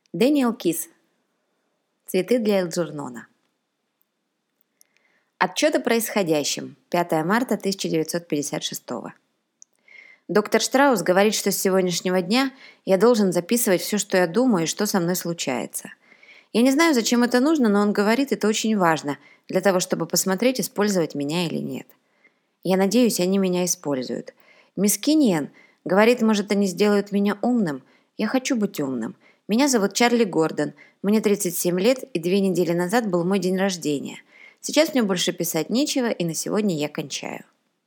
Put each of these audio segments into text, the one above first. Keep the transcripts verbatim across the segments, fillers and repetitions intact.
Дэниел Кис. Цветы для Элджернона. Отчет о происходящем. пятое марта тысяча девятьсот пятьдесят шестого. Доктор Штраус говорит, что с сегодняшнего дня я должен записывать все, что я думаю и что со мной случается. Я не знаю, зачем это нужно, но он говорит, это очень важно для того, чтобы посмотреть, использовать меня или нет. Я надеюсь, они меня используют. Мисс Кинниан говорит, может, они сделают меня умным. Я хочу быть умным. Меня зовут Чарли Гордон. Мне тридцать семь лет, и две недели назад был мой день рождения. Сейчас мне больше писать нечего, и на сегодня я кончаю.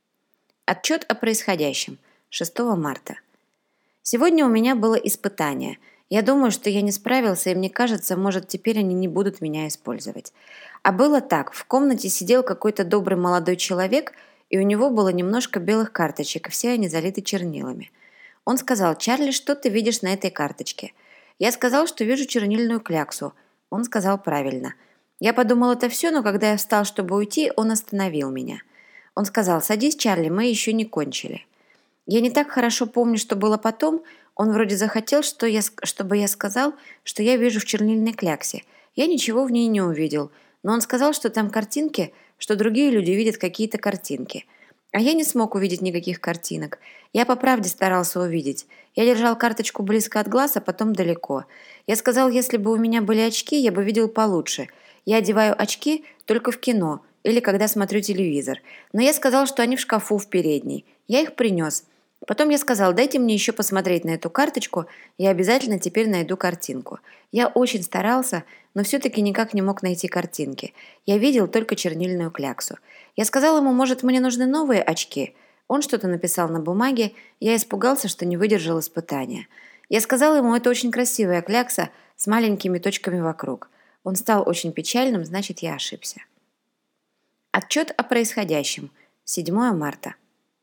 Отчет о происходящем. шестого марта. Сегодня у меня было испытание. Я думаю, что я не справился, и мне кажется, может, теперь они не будут меня использовать. А было так. В комнате сидел какой-то добрый молодой человек, и у него было немножко белых карточек, и все они залиты чернилами. Он сказал: «Чарли, что ты видишь на этой карточке?» Я сказал, что вижу чернильную кляксу. Он сказал правильно. Я подумал, это все, но когда я встал, чтобы уйти, он остановил меня. Он сказал: «Садись, Чарли, мы еще не кончили». Я не так хорошо помню, что было потом. Он вроде захотел, что я, чтобы я сказал, что я вижу в чернильной кляксе. Я ничего в ней не увидел, но он сказал, что там картинки, что другие люди видят какие-то картинки. А я не смог увидеть никаких картинок. Я по правде старался увидеть. Я держал карточку близко от глаз, а потом далеко. Я сказал, если бы у меня были очки, я бы видел получше. Я одеваю очки только в кино или когда смотрю телевизор. Но я сказал, что они в шкафу в передней. Я их принес. Потом я сказал, дайте мне еще посмотреть на эту карточку, я обязательно теперь найду картинку. Я очень старался, но все-таки никак не мог найти картинки. Я видел только чернильную кляксу. Я сказал ему, может, мне нужны новые очки? Он что-то написал на бумаге, я испугался, что не выдержал испытания. Я сказал ему, это очень красивая клякса с маленькими точками вокруг. Он стал очень печальным, значит, я ошибся. Отчет о происходящем. седьмое марта.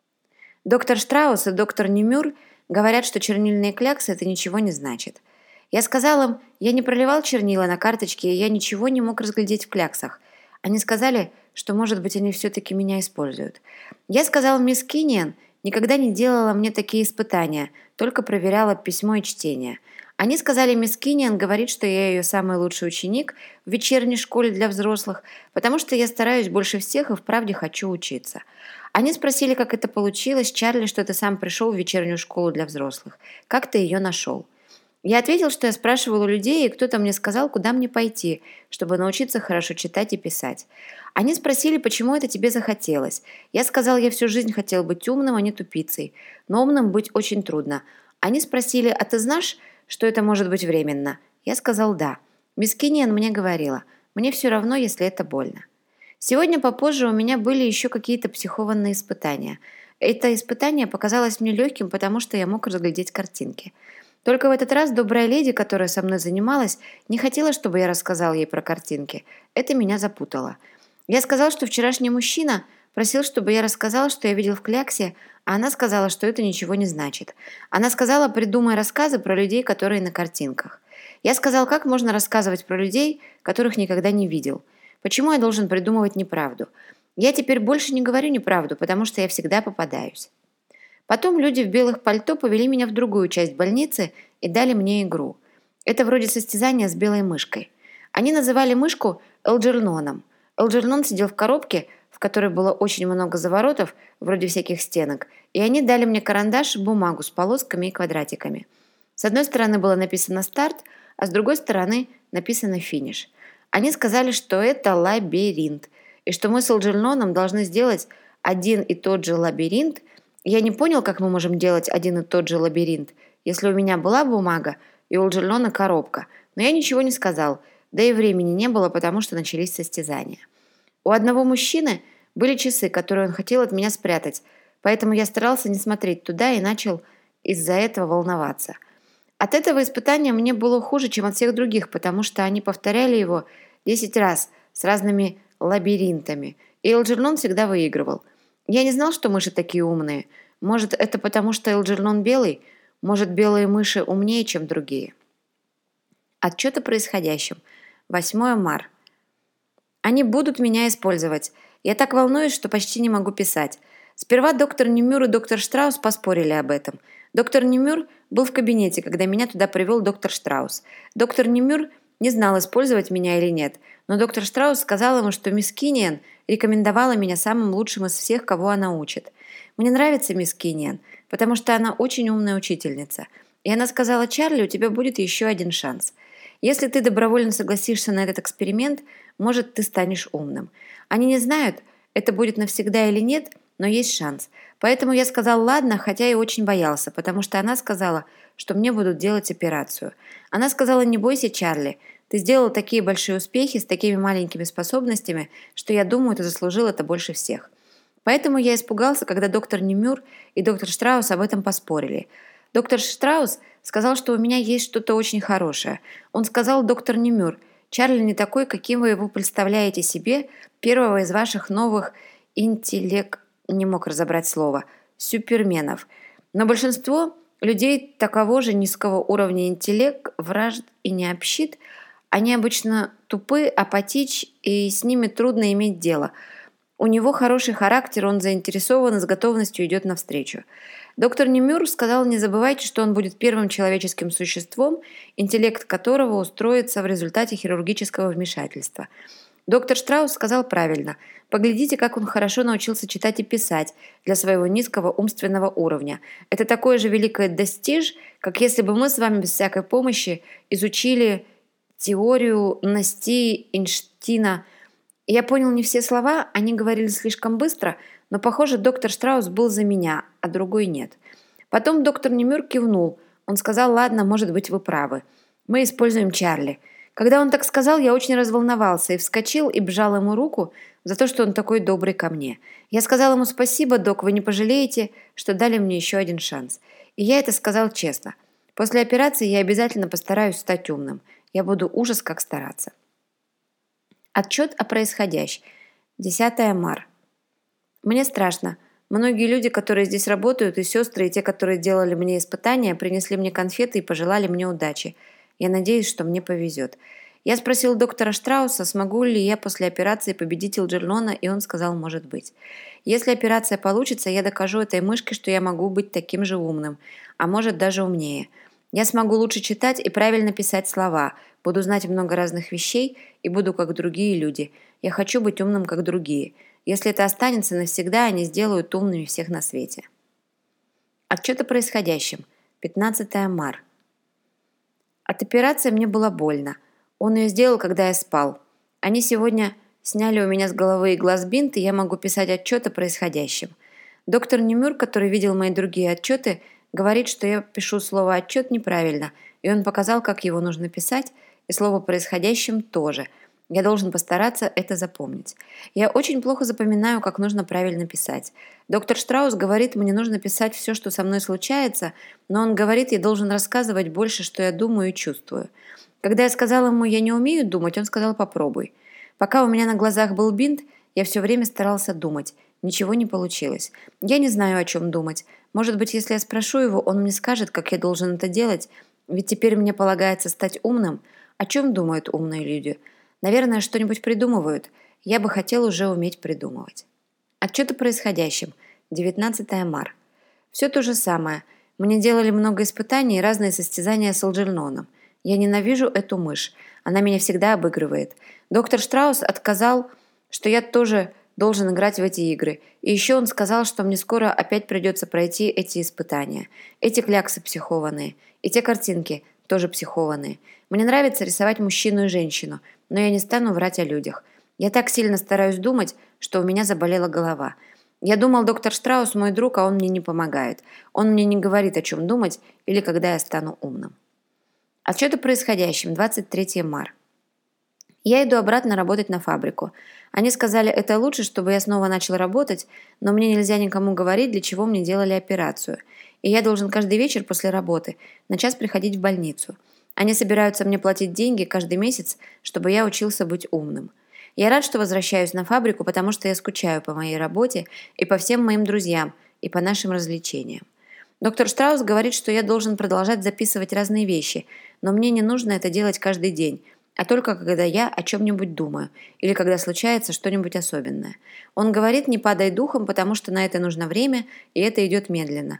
Доктор Штраус и доктор Немюр говорят, что чернильные кляксы – это ничего не значит. Я сказал им, я не проливал чернила на карточке, и я ничего не мог разглядеть в кляксах. Они сказали, что, может быть, они все-таки меня используют. Я сказал, мисс Кинниан никогда не делала мне такие испытания, только проверяла письмо и чтение. Они сказали, мисс Кинниан говорит, что я ее самый лучший ученик в вечерней школе для взрослых, потому что я стараюсь больше всех и вправде хочу учиться. Они спросили, как это получилось, Чарли, что ты сам пришел в вечернюю школу для взрослых. Как ты ее нашел? Я ответил, что я спрашивал у людей, и кто-то мне сказал, куда мне пойти, чтобы научиться хорошо читать и писать. Они спросили, почему это тебе захотелось. Я сказал, я всю жизнь хотел быть умным, а не тупицей. Но умным быть очень трудно. Они спросили, а ты знаешь, что это может быть временно? Я сказал, да. Мисс Кинниан мне говорила, мне все равно, если это больно. Сегодня попозже у меня были еще какие-то психованные испытания. Это испытание показалось мне легким, потому что я мог разглядеть картинки. Только в этот раз добрая леди, которая со мной занималась, не хотела, чтобы я рассказал ей про картинки. Это меня запутало. Я сказал, что вчерашний мужчина просил, чтобы я рассказал, что я видел в кляксе, а она сказала, что это ничего не значит. Она сказала, придумай рассказы про людей, которые на картинках. Я сказал, как можно рассказывать про людей, которых никогда не видел. Почему я должен придумывать неправду? Я теперь больше не говорю неправду, потому что я всегда попадаюсь. Потом люди в белых пальто повели меня в другую часть больницы и дали мне игру. Это вроде состязания с белой мышкой. Они называли мышку Элджерноном. Элджернон сидел в коробке, в которой было очень много заворотов, вроде всяких стенок, и они дали мне карандаш и бумагу с полосками и квадратиками. С одной стороны было написано «старт», а с другой стороны написано «финиш». Они сказали, что это лабиринт, и что мы с Элджерноном должны сделать один и тот же лабиринт. Я не понял, как мы можем делать один и тот же лабиринт, если у меня была бумага и у Элджернона коробка, но я ничего не сказал, да и времени не было, потому что начались состязания. У одного мужчины были часы, которые он хотел от меня спрятать, поэтому я старался не смотреть туда и начал из-за этого волноваться. От этого испытания мне было хуже, чем от всех других, потому что они повторяли его десять раз с разными лабиринтами, и Элджернон всегда выигрывал. Я не знал, что мыши такие умные. Может, это потому, что Элджернон белый? Может, белые мыши умнее, чем другие? Отчет о происходящем. восьмое марта. Они будут меня использовать. Я так волнуюсь, что почти не могу писать. Сперва доктор Немюр и доктор Штраус поспорили об этом. Доктор Немюр был в кабинете, когда меня туда привел доктор Штраус. Доктор Немюр не знал, использовать меня или нет, но доктор Штраус сказал ему, что мисс Кинниан рекомендовала меня самым лучшим из всех, кого она учит. Мне нравится мисс Кинниан, потому что она очень умная учительница. И она сказала: «Чарли, у тебя будет еще один шанс. Если ты добровольно согласишься на этот эксперимент, может, ты станешь умным. Они не знают, это будет навсегда или нет, но есть шанс. Поэтому я сказал ладно, хотя и очень боялся, потому что она сказала, что мне будут делать операцию. Она сказала: не бойся, Чарли, ты сделал такие большие успехи с такими маленькими способностями, что я думаю, ты заслужил это больше всех». Поэтому я испугался, когда доктор Немюр и доктор Штраус об этом поспорили. Доктор Штраус сказал, что у меня есть что-то очень хорошее. Он сказал: «Доктор Немюр, Чарли не такой, каким вы его представляете себе, первого из ваших новых интеллект...» не мог разобрать слово, суперменов. Но большинство людей такого же низкого уровня интеллект, вражд и не общит, они обычно тупы, апатичны, и с ними трудно иметь дело. У него хороший характер, он заинтересован и с готовностью идет навстречу. Доктор Немюр сказал: не забывайте, что он будет первым человеческим существом, интеллект которого устроится в результате хирургического вмешательства. Доктор Штраус сказал правильно. Поглядите, как он хорошо научился читать и писать для своего низкого умственного уровня. Это такое же великое достиж, как если бы мы с вами без всякой помощи изучили теорию Насти Эйнштейна. Я понял не все слова, они говорили слишком быстро, но, похоже, доктор Штраус был за меня, а другой нет. Потом доктор Немюр кивнул. Он сказал: ладно, может быть, вы правы. Мы используем Чарли. Когда он так сказал, я очень разволновался и вскочил и бжал ему руку за то, что он такой добрый ко мне. Я сказал ему: спасибо, док, вы не пожалеете, что дали мне еще один шанс. И я это сказал честно. После операции я обязательно постараюсь стать умным. Я буду ужас как стараться. Отчет о происходящем. десятое марта. Мне страшно. Многие люди, которые здесь работают, и сестры, и те, которые делали мне испытания, принесли мне конфеты и пожелали мне удачи. Я надеюсь, что мне повезет. Я спросил доктора Штрауса, смогу ли я после операции победить Элджернона, и он сказал: может быть. Если операция получится, я докажу этой мышке, что я могу быть таким же умным, а может даже умнее. Я смогу лучше читать и правильно писать слова, буду знать много разных вещей и буду как другие люди. Я хочу быть умным, как другие. Если это останется навсегда, они сделают умными всех на свете. Отчет о происходящем. пятнадцатое марта. От операции мне было больно. Он ее сделал, когда я спал. Они сегодня сняли у меня с головы и глаз бинт, и я могу писать отчет о происходящем. Доктор Немюр, который видел мои другие отчеты, говорит, что я пишу слово «отчет» неправильно, и он показал, как его нужно писать, и слово «происходящем» тоже. Я должен постараться это запомнить. Я очень плохо запоминаю, как нужно правильно писать. Доктор Штраус говорит, мне нужно писать все, что со мной случается, но он говорит, я должен рассказывать больше, что я думаю и чувствую. Когда я сказала ему, я не умею думать, он сказал: попробуй. Пока у меня на глазах был бинт, я все время старался думать. Ничего не получилось. Я не знаю, о чем думать. Может быть, если я спрошу его, он мне скажет, как я должен это делать, ведь теперь мне полагается стать умным. О чем думают умные люди? Наверное, что-нибудь придумывают. Я бы хотел уже уметь придумывать. Отчет о происходящем. девятнадцатое марта. Все то же самое. Мне делали много испытаний и разные состязания с Элджерноном. Я ненавижу эту мышь. Она меня всегда обыгрывает. Доктор Штраус отказал, что я тоже должен играть в эти игры. И еще он сказал, что мне скоро опять придется пройти эти испытания. Эти кляксы психованные. И те картинки тоже психованные. Мне нравится рисовать мужчину и женщину, но я не стану врать о людях. Я так сильно стараюсь думать, что у меня заболела голова. Я думал, доктор Штраус мой друг, а он мне не помогает. Он мне не говорит, о чем думать или когда я стану умным. Отчет о происходящем. двадцать третье марта. Я иду обратно работать на фабрику. Они сказали, это лучше, чтобы я снова начал работать, но мне нельзя никому говорить, для чего мне делали операцию. И я должен каждый вечер после работы на час приходить в больницу. Они собираются мне платить деньги каждый месяц, чтобы я учился быть умным. Я рад, что возвращаюсь на фабрику, потому что я скучаю по моей работе и по всем моим друзьям, и по нашим развлечениям. Доктор Штраус говорит, что я должен продолжать записывать разные вещи, но мне не нужно это делать каждый день, а только когда я о чем-нибудь думаю или когда случается что-нибудь особенное. Он говорит, не падай духом, потому что на это нужно время, и это идет медленно.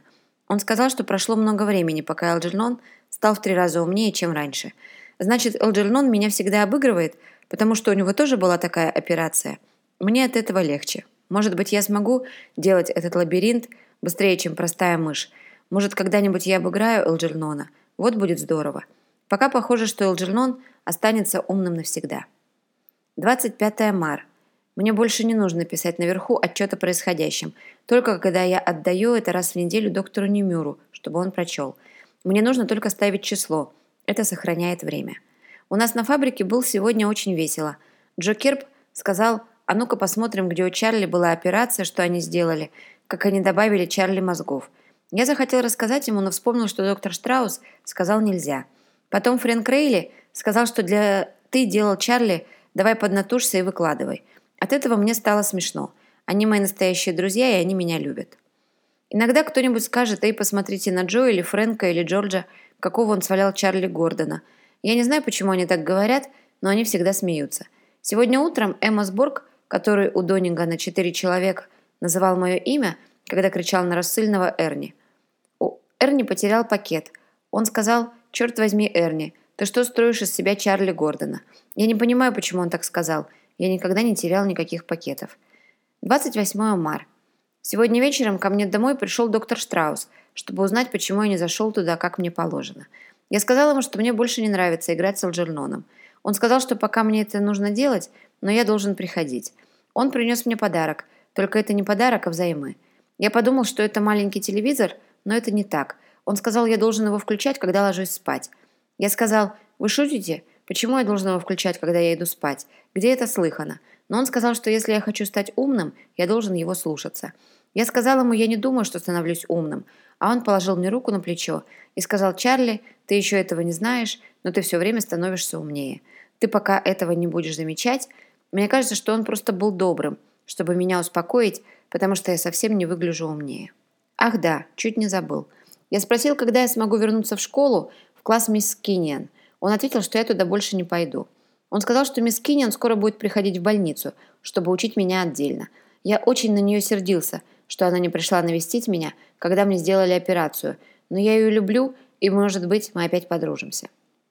Он сказал, что прошло много времени, пока Элджернон стал в три раза умнее, чем раньше. Значит, Элджернон меня всегда обыгрывает, потому что у него тоже была такая операция. Мне от этого легче. Может быть, я смогу делать этот лабиринт быстрее, чем простая мышь. Может, когда-нибудь я обыграю Элджернона. Вот будет здорово. Пока похоже, что Элджернон останется умным навсегда. двадцать пятое мая. Мне больше не нужно писать наверху отчет о происходящем, только когда я отдаю это раз в неделю доктору Немюру, чтобы он прочел. Мне нужно только ставить число. Это сохраняет время. У нас на фабрике был сегодня очень весело. Джо Керп сказал: а ну-ка посмотрим, где у Чарли была операция, что они сделали, как они добавили Чарли мозгов. Я захотел рассказать ему, но вспомнил, что доктор Штраус сказал нельзя. Потом Фрэнк Рейли сказал, что для «ты делал Чарли, давай поднатужься и выкладывай». От этого мне стало смешно. Они мои настоящие друзья, и они меня любят. Иногда кто-нибудь скажет: эй, посмотрите на Джо или Фрэнка или Джорджа, какого он свалял Чарли Гордона. Я не знаю, почему они так говорят, но они всегда смеются. Сегодня утром Эммос Борг, который у Донингана четыре человека, называл мое имя, когда кричал на рассыльного Эрни. У Эрни потерял пакет. Он сказал: «Черт возьми, Эрни, ты что строишь из себя Чарли Гордона?» Я не понимаю, почему он так сказал. Я никогда не терял никаких пакетов. двадцать восьмое мая. Сегодня вечером ко мне домой пришел доктор Штраус, чтобы узнать, почему я не зашел туда, как мне положено. Я сказал ему, что мне больше не нравится играть с Элджерноном. Он сказал, что пока мне это нужно делать, но я должен приходить. Он принес мне подарок, только это не подарок, а взаймы. Я подумал, что это маленький телевизор, но это не так. Он сказал, я должен его включать, когда ложусь спать. Я сказал: вы шутите? Почему я должен его включать, когда я иду спать? Где это слыхано? Но он сказал, что если я хочу стать умным, я должен его слушаться. Я сказал ему, я не думаю, что становлюсь умным. А он положил мне руку на плечо и сказал: Чарли, ты еще этого не знаешь, но ты все время становишься умнее. Ты пока этого не будешь замечать. Мне кажется, что он просто был добрым, чтобы меня успокоить, потому что я совсем не выгляжу умнее. Ах да, чуть не забыл. Я спросил, когда я смогу вернуться в школу, в класс мисс Кинниан. Он ответил, что я туда больше не пойду. Он сказал, что мисс Кинниан скоро будет приходить в больницу, чтобы учить меня отдельно. Я очень на нее сердился, что она не пришла навестить меня, когда мне сделали операцию, но я ее люблю, и, может быть, мы опять подружимся.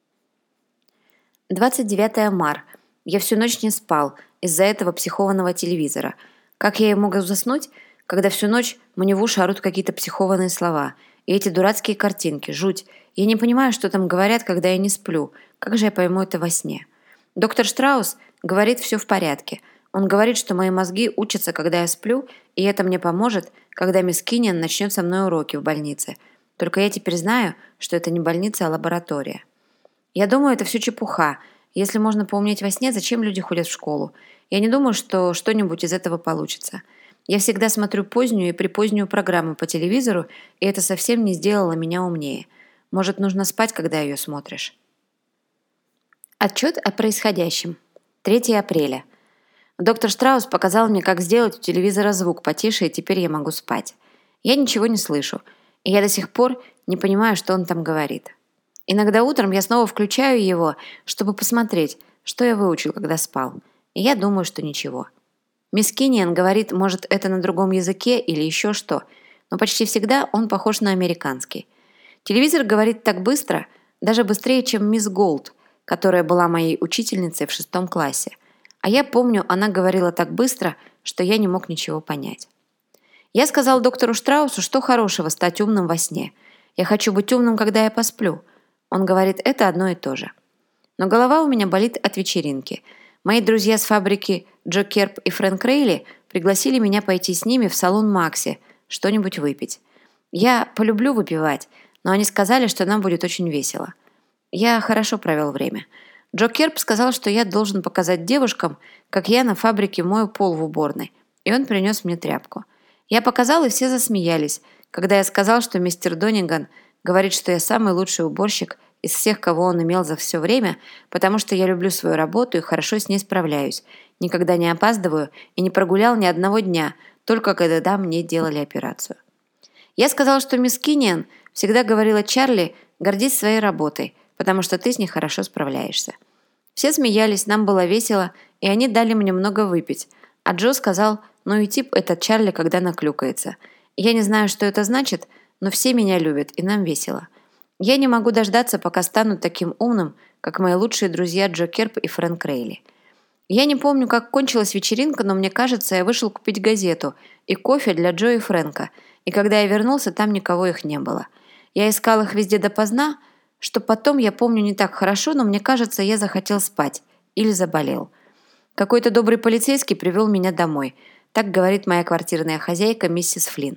двадцать девятое мая. Я всю ночь не спал из-за этого психованного телевизора. Как я и мог заснуть, когда всю ночь мне в уши орут какие-то психованные слова, и эти дурацкие картинки, жуть. Я не понимаю, что там говорят, когда я не сплю. Как же я пойму это во сне? Доктор Штраус говорит, все в порядке. Он говорит, что мои мозги учатся, когда я сплю, и это мне поможет, когда мисс Кинниан начнет со мной уроки в больнице. Только я теперь знаю, что это не больница, а лаборатория. Я думаю, это все чепуха. Если можно поумнеть во сне, зачем люди ходят в школу? Я не думаю, что что-нибудь из этого получится. Я всегда смотрю позднюю и припозднюю программу по телевизору, и это совсем не сделало меня умнее. Может, нужно спать, когда ее смотришь? Отчет о происходящем. третье апреля. Доктор Штраус показал мне, как сделать у телевизора звук потише, и теперь я могу спать. Я ничего не слышу, и я до сих пор не понимаю, что он там говорит. Иногда утром я снова включаю его, чтобы посмотреть, что я выучил, когда спал. И я думаю, что ничего. Мисс Кинниан говорит, может, это на другом языке или еще что, но почти всегда он похож на американский. Телевизор говорит так быстро, даже быстрее, чем мисс Голд, которая была моей учительницей в шестом классе. А я помню, она говорила так быстро, что я не мог ничего понять. Я сказал доктору Штраусу, что хорошего стать умным во сне. Я хочу быть умным, когда я посплю. Он говорит, это одно и то же. Но голова у меня болит от вечеринки. Мои друзья с фабрики Джо Керп и Фрэнк Рейли пригласили меня пойти с ними в салон Макси, что-нибудь выпить. Я полюблю выпивать, но они сказали, что нам будет очень весело. Я хорошо провел время. Джо Керп сказал, что я должен показать девушкам, как я на фабрике мою пол в уборной, и он принес мне тряпку. Я показал, и все засмеялись, когда я сказал, что мистер Донинган говорит, что я самый лучший уборщик из всех, кого он имел за все время, потому что я люблю свою работу и хорошо с ней справляюсь, никогда не опаздываю и не прогулял ни одного дня, только когда мне делали операцию. Я сказал, что мисс Кинниан всегда говорила Чарли, гордись своей работой, потому что ты с ней хорошо справляешься. Все смеялись, нам было весело, и они дали мне много выпить, а Джо сказал, ну и тип этот Чарли, когда наклюкается. Я не знаю, что это значит, но все меня любят, и нам весело. Я не могу дождаться, пока стану таким умным, как мои лучшие друзья Джо Керп и Фрэнк Рейли. Я не помню, как кончилась вечеринка, но мне кажется, я вышел купить газету и кофе для Джо и Фрэнка, и когда я вернулся, там никого их не было. Я искал их везде допоздна, что потом я помню не так хорошо, но мне кажется, я захотел спать или заболел. Какой-то добрый полицейский привел меня домой. Так говорит моя квартирная хозяйка, миссис Флинн.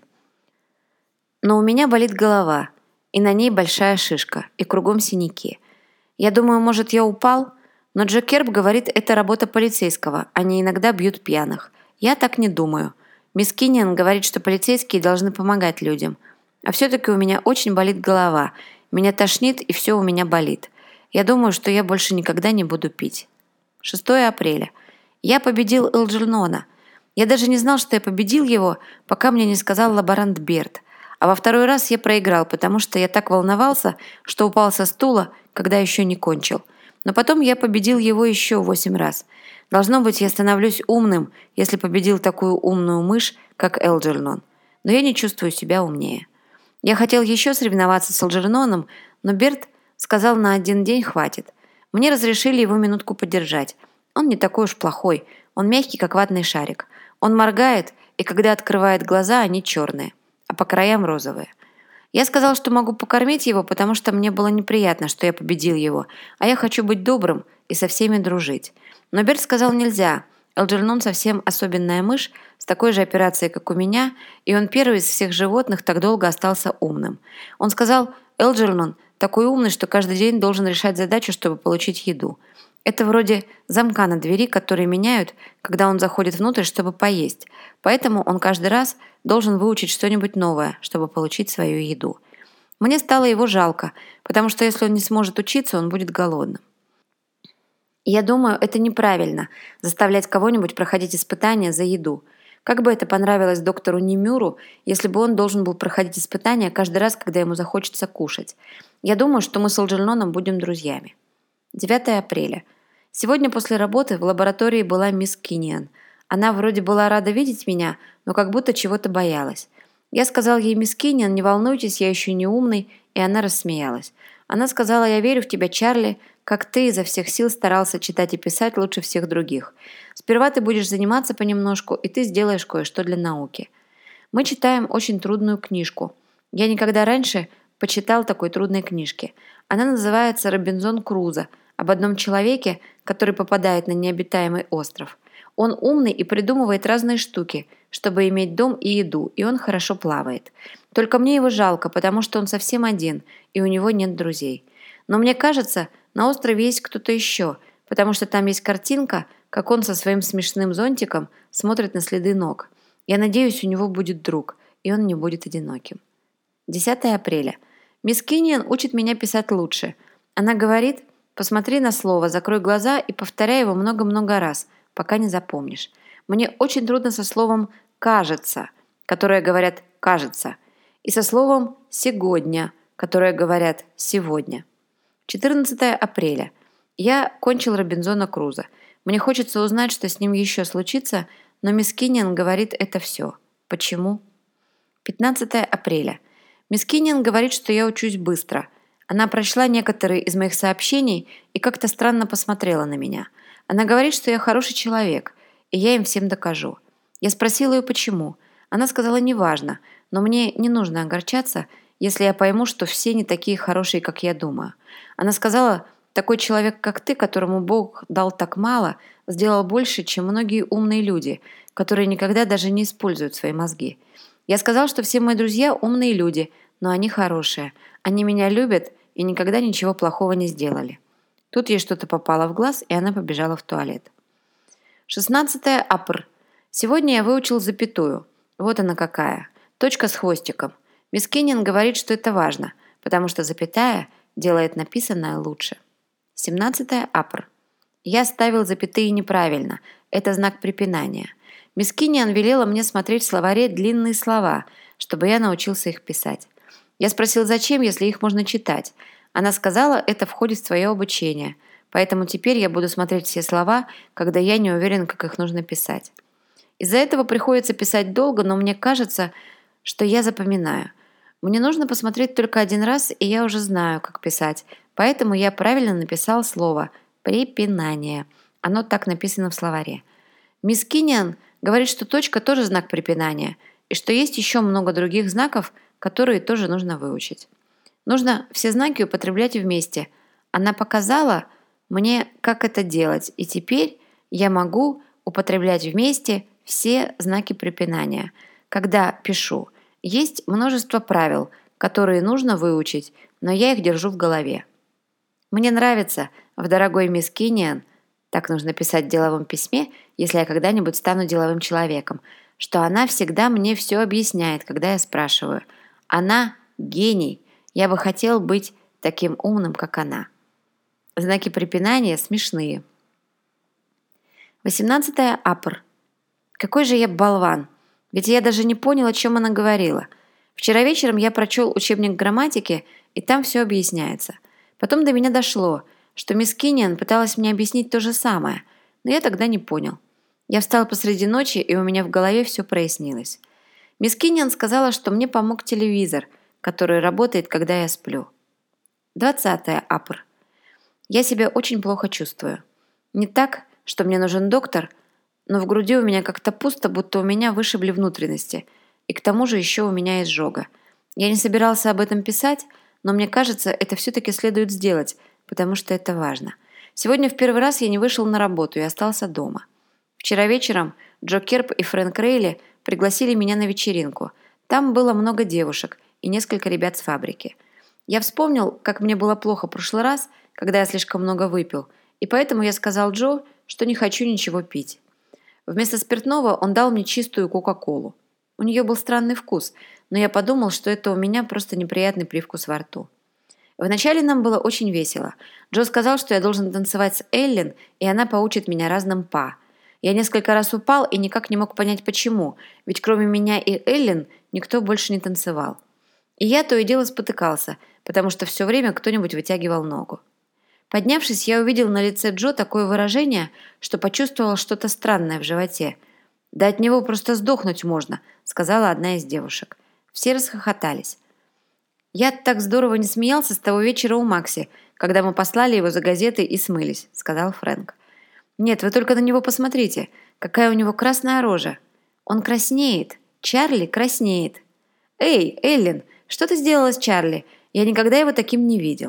Но у меня болит голова, и на ней большая шишка, и кругом синяки. Я думаю, может, я упал? Но Джо Керп говорит, это работа полицейского, они иногда бьют пьяных. Я так не думаю. Мисс Кинниан говорит, что полицейские должны помогать людям. А все-таки у меня очень болит голова. Меня тошнит, и все у меня болит. Я думаю, что я больше никогда не буду пить. шестое апреля. Я победил Элджернона. Я даже не знал, что я победил его, пока мне не сказал лаборант Берт. А во второй раз я проиграл, потому что я так волновался, что упал со стула, когда еще не кончил. Но потом я победил его еще восемь раз. Должно быть, я становлюсь умным, если победил такую умную мышь, как Элджернон. Но я не чувствую себя умнее. Я хотел еще соревноваться с Элджерноном, но Берт сказал, на один день хватит. Мне разрешили его минутку подержать. Он не такой уж плохой. Он мягкий, как ватный шарик. Он моргает, и когда открывает глаза, они черные, а по краям розовые. Я сказал, что могу покормить его, потому что мне было неприятно, что я победил его, а я хочу быть добрым и со всеми дружить. Но Берт сказал нельзя. Элджернон совсем особенная мышь, с такой же операцией, как у меня, и он первый из всех животных так долго остался умным. Он сказал, Элджернон такой умный, что каждый день должен решать задачу, чтобы получить еду. Это вроде замка на двери, который меняют, когда он заходит внутрь, чтобы поесть. Поэтому он каждый раз должен выучить что-нибудь новое, чтобы получить свою еду. Мне стало его жалко, потому что если он не сможет учиться, он будет голодным. Я думаю, это неправильно – заставлять кого-нибудь проходить испытания за еду. Как бы это понравилось доктору Немюру, если бы он должен был проходить испытания каждый раз, когда ему захочется кушать. Я думаю, что мы с Элджерноном будем друзьями. девятое апреля. Сегодня после работы в лаборатории была мисс Кинниан. Она вроде была рада видеть меня, но как будто чего-то боялась. Я сказал ей, мисс Кинниан, не волнуйтесь, я еще не умный, и она рассмеялась. Она сказала, я верю в тебя, Чарли, как ты изо всех сил старался читать и писать лучше всех других. Сперва ты будешь заниматься понемножку, и ты сделаешь кое-что для науки. Мы читаем очень трудную книжку. Я никогда раньше почитал такой трудной книжки. Она называется «Робинзон Крузо», об одном человеке, который попадает на необитаемый остров. Он умный и придумывает разные штуки, чтобы иметь дом и еду, и он хорошо плавает. Только мне его жалко, потому что он совсем один, и у него нет друзей. Но мне кажется, на острове есть кто-то еще, потому что там есть картинка, как он со своим смешным зонтиком смотрит на следы ног. Я надеюсь, у него будет друг, и он не будет одиноким. десятое апреля. Мисс Кинниан учит меня писать лучше. Она говорит, посмотри на слово, закрой глаза и повторяй его много-много раз, пока не запомнишь. Мне очень трудно со словом «кажется», которое говорят «кажется», и со словом «сегодня», которое говорят «сегодня». четырнадцатое апреля. Я кончил Робинзона Крузо. Мне хочется узнать, что с ним еще случится, но мисс Кинниан говорит это все. Почему? пятнадцатое апреля. Мисс Кинниан говорит, что я учусь быстро. Она прочла некоторые из моих сообщений и как-то странно посмотрела на меня. Она говорит, что я хороший человек, и я им всем докажу. Я спросила ее, почему. Она сказала, неважно, но мне не нужно огорчаться, если я пойму, что все не такие хорошие, как я думаю. Она сказала, такой человек, как ты, которому Бог дал так мало, сделал больше, чем многие умные люди, которые никогда даже не используют свои мозги. Я сказал, что все мои друзья умные люди, но они хорошие. Они меня любят и никогда ничего плохого не сделали. Тут ей что-то попало в глаз, и она побежала в туалет. шестнадцатое апр. Сегодня я выучил запятую. Вот она какая. Точка с хвостиком. Мисс Кинниан говорит, что это важно, потому что запятая делает написанное лучше. семнадцатое апр. Я ставил запятые неправильно. Это знак препинания. Мисс Кинниан велела мне смотреть в словаре длинные слова, чтобы я научился их писать. Я спросил, зачем, если их можно читать. Она сказала, это входит в твое обучение, поэтому теперь я буду смотреть все слова, когда я не уверен, как их нужно писать. Из-за этого приходится писать долго, но мне кажется, что я запоминаю. Мне нужно посмотреть только один раз, и я уже знаю, как писать. Поэтому я правильно написал слово «препинание». Оно так написано в словаре. Мисс Кинниан говорит, что точка тоже знак препинания, и что есть еще много других знаков, которые тоже нужно выучить. Нужно все знаки употреблять вместе. Она показала мне, как это делать, и теперь я могу употреблять вместе все знаки препинания. Когда пишу, есть множество правил, которые нужно выучить, но я их держу в голове. Мне нравится в «Дорогой мисс Кинниан», так нужно писать в деловом письме, если я когда-нибудь стану деловым человеком, что она всегда мне все объясняет, когда я спрашиваю. Она гений. Я бы хотел быть таким умным, как она. Знаки препинания смешные. восемнадцатое апр. Какой же я болван. Ведь я даже не понял, о чем она говорила. Вчера вечером я прочел учебник грамматики, и там все объясняется. Потом до меня дошло, что мисс Кинниан пыталась мне объяснить то же самое, но я тогда не понял. Я встал посреди ночи, и у меня в голове все прояснилось. Мисс Кинниан сказала, что мне помог телевизор, который работает, когда я сплю. двадцатое апр. Я себя очень плохо чувствую. Не так, что мне нужен доктор, но в груди у меня как-то пусто, будто у меня вышибли внутренности, и к тому же еще у меня изжога. Я не собирался об этом писать, но мне кажется, это все-таки следует сделать, потому что это важно. Сегодня в первый раз я не вышел на работу и остался дома. Вчера вечером Джо Керп и Фрэнк Рейли пригласили меня на вечеринку. Там было много девушек и несколько ребят с фабрики. Я вспомнил, как мне было плохо в прошлый раз, когда я слишком много выпил, и поэтому я сказал Джо, что не хочу ничего пить. Вместо спиртного он дал мне чистую кока-колу. У нее был странный вкус, но я подумал, что это у меня просто неприятный привкус во рту. Вначале нам было очень весело. Джо сказал, что я должен танцевать с Эллен, и она поучит меня разным па. Я несколько раз упал и никак не мог понять, почему, ведь кроме меня и Эллен никто больше не танцевал. И я то и дело спотыкался, потому что все время кто-нибудь вытягивал ногу. Поднявшись, я увидел на лице Джо такое выражение, что почувствовал что-то странное в животе. «Да от него просто сдохнуть можно», — сказала одна из девушек. Все расхохотались. «Я так здорово не смеялся с того вечера у Макси, когда мы послали его за газетой и смылись», — сказал Фрэнк. «Нет, вы только на него посмотрите. Какая у него красная рожа. Он краснеет. Чарли краснеет». «Эй, Эллен, что ты сделала с Чарли? Я никогда его таким не видел».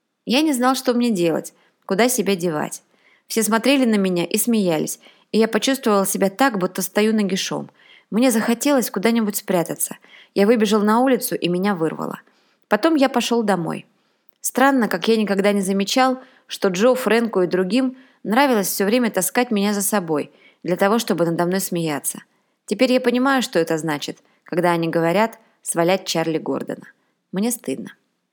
Я не знал, что мне делать, куда себя девать. Все смотрели на меня и смеялись, и я почувствовал себя так, будто стою нагишом. Мне захотелось куда-нибудь спрятаться. Я выбежал на улицу, и меня вырвало. Потом я пошел домой. Странно, как я никогда не замечал, что Джо, Фрэнку и другим нравилось все время таскать меня за собой, для того, чтобы надо мной смеяться. Теперь я понимаю, что это значит, когда они говорят «свалять Чарли Гордона». Мне стыдно.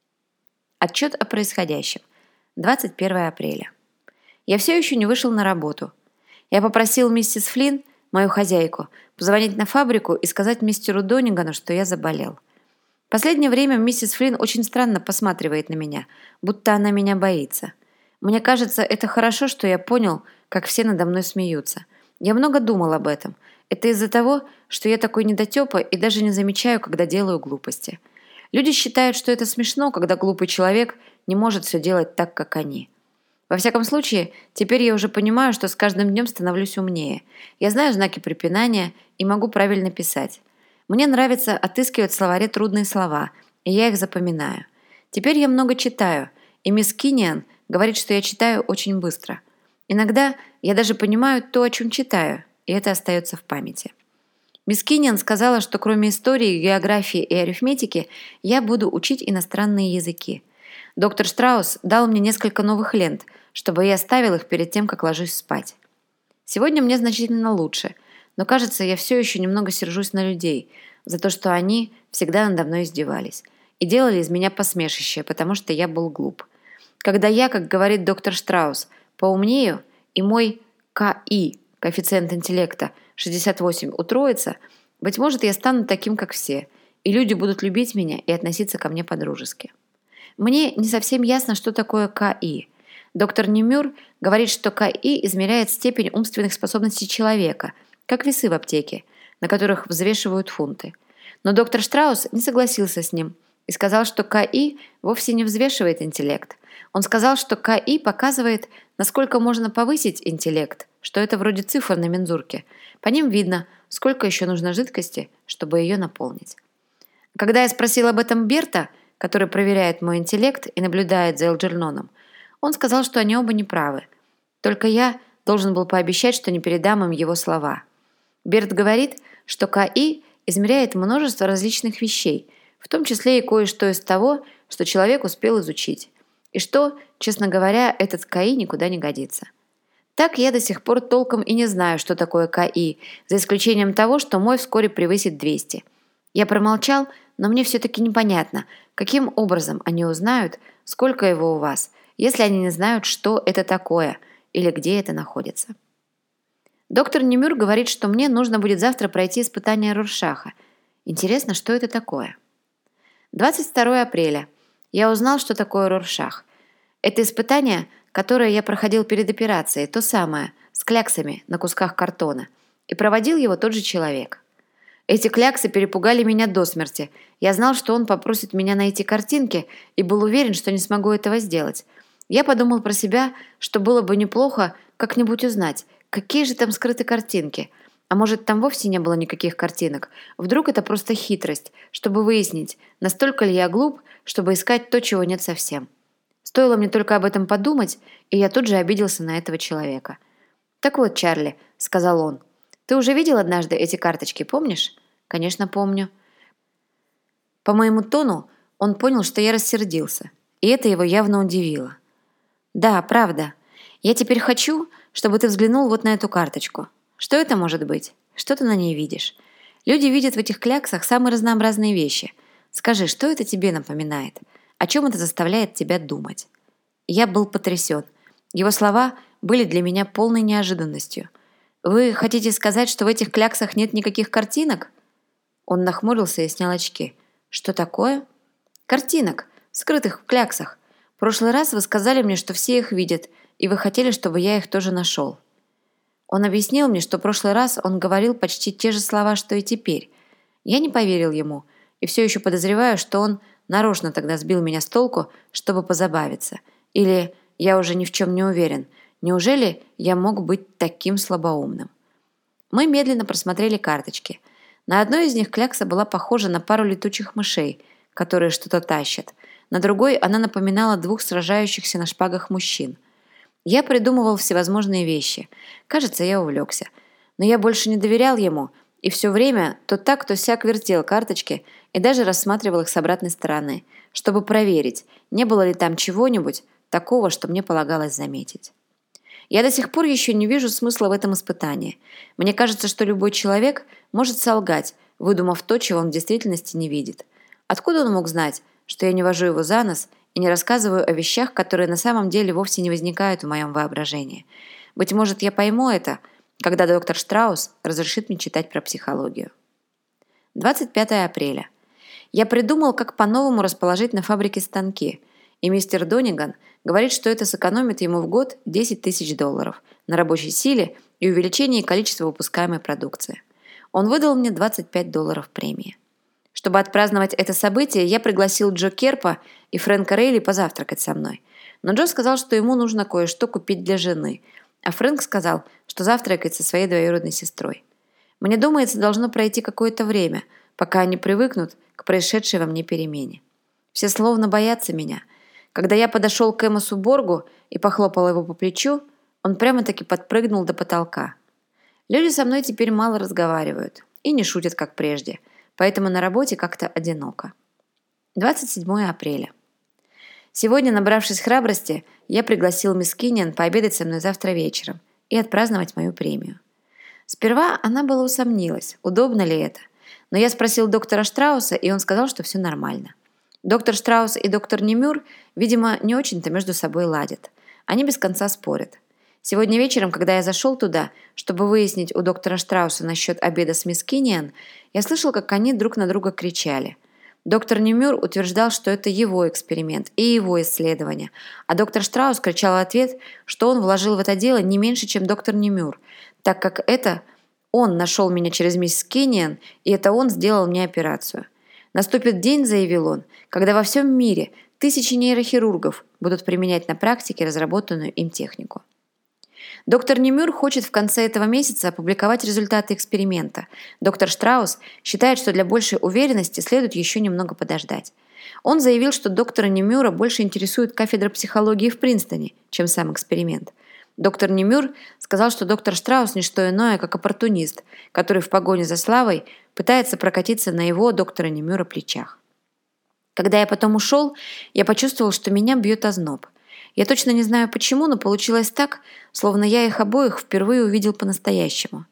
Отчет о происходящем. двадцать первое апреля. Я все еще не вышел на работу. Я попросил миссис Флинн, мою хозяйку, позвонить на фабрику и сказать мистеру Донигану, что я заболел. В последнее время миссис Флинн очень странно посматривает на меня, будто она меня боится. Мне кажется, это хорошо, что я понял, как все надо мной смеются. Я много думал об этом. Это из-за того, что я такой недотепа и даже не замечаю, когда делаю глупости. Люди считают, что это смешно, когда глупый человек не может все делать так, как они. Во всяком случае, теперь я уже понимаю, что с каждым днем становлюсь умнее. Я знаю знаки препинания и могу правильно писать. Мне нравится отыскивать в словаре трудные слова, и я их запоминаю. Теперь я много читаю, и мисс Кинниан говорит, что я читаю очень быстро. Иногда я даже понимаю то, о чем читаю, и это остается в памяти. Мисс Кинниан сказала, что кроме истории, географии и арифметики я буду учить иностранные языки. Доктор Штраус дал мне несколько новых лент, чтобы я ставил их перед тем, как ложусь спать. Сегодня мне значительно лучше, но, кажется, я все еще немного сержусь на людей за то, что они всегда надо мной издевались и делали из меня посмешище, потому что я был глуп. Когда я, как говорит доктор Штраус, поумнею, и мой КИ, коэффициент интеллекта, шестьдесят восемь утроится, быть может, я стану таким, как все, и люди будут любить меня и относиться ко мне по-дружески. Мне не совсем ясно, что такое КИ. Доктор Немюр говорит, что КИ измеряет степень умственных способностей человека, как весы в аптеке, на которых взвешивают фунты. Но доктор Штраус не согласился с ним и сказал, что КИ вовсе не взвешивает интеллект. Он сказал, что КИ показывает, насколько можно повысить интеллект, что это вроде цифр на мензурке. По ним видно, сколько еще нужно жидкости, чтобы ее наполнить. Когда я спросил об этом Берта, который проверяет мой интеллект и наблюдает за Элджерноном, он сказал, что они оба неправы. Только я должен был пообещать, что не передам им его слова. Берт говорит, что КИ измеряет множество различных вещей, в том числе и кое-что из того, что человек успел изучить, и что, честно говоря, этот КИ никуда не годится. Так я до сих пор толком и не знаю, что такое КИ, за исключением того, что мой вскоре превысит двести. Я промолчал, но мне все-таки непонятно, каким образом они узнают, сколько его у вас, если они не знают, что это такое или где это находится. Доктор Немюр говорит, что мне нужно будет завтра пройти испытание Роршаха. Интересно, что это такое? двадцать второго апреля. Я узнал, что такое Роршах. Это испытание, которое я проходил перед операцией, то самое, с кляксами на кусках картона, и проводил его тот же человек. Эти кляксы перепугали меня до смерти. Я знал, что он попросит меня найти картинки, и был уверен, что не смогу этого сделать. Я подумал про себя, что было бы неплохо как-нибудь узнать, какие же там скрыты картинки. А может, там вовсе не было никаких картинок. Вдруг это просто хитрость, чтобы выяснить, настолько ли я глуп, чтобы искать то, чего нет совсем. Стоило мне только об этом подумать, и я тут же обиделся на этого человека. «Так вот, Чарли», — сказал он, — «ты уже видел однажды эти карточки, помнишь?» «Конечно, помню». По моему тону он понял, что я рассердился, и это его явно удивило. «Да, правда. Я теперь хочу, чтобы ты взглянул вот на эту карточку. Что это может быть? Что ты на ней видишь? Люди видят в этих кляксах самые разнообразные вещи. Скажи, что это тебе напоминает? О чем это заставляет тебя думать?» Я был потрясен. Его слова были для меня полной неожиданностью. «Вы хотите сказать, что в этих кляксах нет никаких картинок?» Он нахмурился и снял очки. «Что такое?» «Картинок, скрытых в кляксах. В прошлый раз вы сказали мне, что все их видят, и вы хотели, чтобы я их тоже нашел». Он объяснил мне, что в прошлый раз он говорил почти те же слова, что и теперь. Я не поверил ему, и все еще подозреваю, что он нарочно тогда сбил меня с толку, чтобы позабавиться. Или, я уже ни в чем не уверен, неужели я мог быть таким слабоумным? Мы медленно просмотрели карточки. На одной из них клякса была похожа на пару летучих мышей, которые что-то тащат. На другой она напоминала двух сражающихся на шпагах мужчин. Я придумывал всевозможные вещи. Кажется, я увлекся. Но я больше не доверял ему, и все время то так, то сяк вертел карточки и даже рассматривал их с обратной стороны, чтобы проверить, не было ли там чего-нибудь такого, что мне полагалось заметить. Я до сих пор еще не вижу смысла в этом испытании. Мне кажется, что любой человек может солгать, выдумав то, чего он в действительности не видит. Откуда он мог знать, что я не вожу его за нос и не рассказываю о вещах, которые на самом деле вовсе не возникают в моем воображении? Быть может, я пойму это, когда доктор Штраус разрешит мне читать про психологию. двадцать пятого апреля. Я придумал, как по-новому расположить на фабрике станки, и мистер Дониган говорит, что это сэкономит ему в год десять тысяч долларов на рабочей силе и увеличении количества выпускаемой продукции. Он выдал мне двадцать пять долларов премии. Чтобы отпраздновать это событие, я пригласил Джо Керпа и Фрэнка Рейли позавтракать со мной. Но Джо сказал, что ему нужно кое-что купить для жены, а Фрэнк сказал, что завтракает со своей двоюродной сестрой. Мне думается, должно пройти какое-то время, пока они привыкнут к происшедшей во мне перемене. Все словно боятся меня. Когда я подошел к Эмосу Боргу и похлопал его по плечу, он прямо-таки подпрыгнул до потолка. Люди со мной теперь мало разговаривают и не шутят, как прежде, поэтому на работе как-то одиноко. двадцать седьмого апреля. Сегодня, набравшись храбрости, я пригласил мисс Кинниан пообедать со мной завтра вечером и отпраздновать мою премию. Сперва она была усомнилась, удобно ли это, но я спросил доктора Штрауса, и он сказал, что все нормально. Доктор Штраус и доктор Немюр, видимо, не очень-то между собой ладят. Они без конца спорят. Сегодня вечером, когда я зашел туда, чтобы выяснить у доктора Штрауса насчет обеда с мисс Кинниан, я слышал, как они друг на друга кричали. Доктор Немюр утверждал, что это его эксперимент и его исследование, а доктор Штраус кричал в ответ, что он вложил в это дело не меньше, чем доктор Немюр, так как это он нашел меня через мисс Кинниан, и это он сделал мне операцию. Наступит день, заявил он, когда во всем мире тысячи нейрохирургов будут применять на практике разработанную им технику. Доктор Немюр хочет в конце этого месяца опубликовать результаты эксперимента. Доктор Штраус считает, что для большей уверенности следует еще немного подождать. Он заявил, что доктора Немюра больше интересует кафедра психологии в Принстоне, чем сам эксперимент. Доктор Немюр сказал, что доктор Штраус не что иное, как оппортунист, который в погоне за славой пытается прокатиться на его, доктора Немюра, плечах. Когда я потом ушел, я почувствовал, что меня бьет озноб. Я точно не знаю почему, но получилось так, словно я их обоих впервые увидел по-настоящему.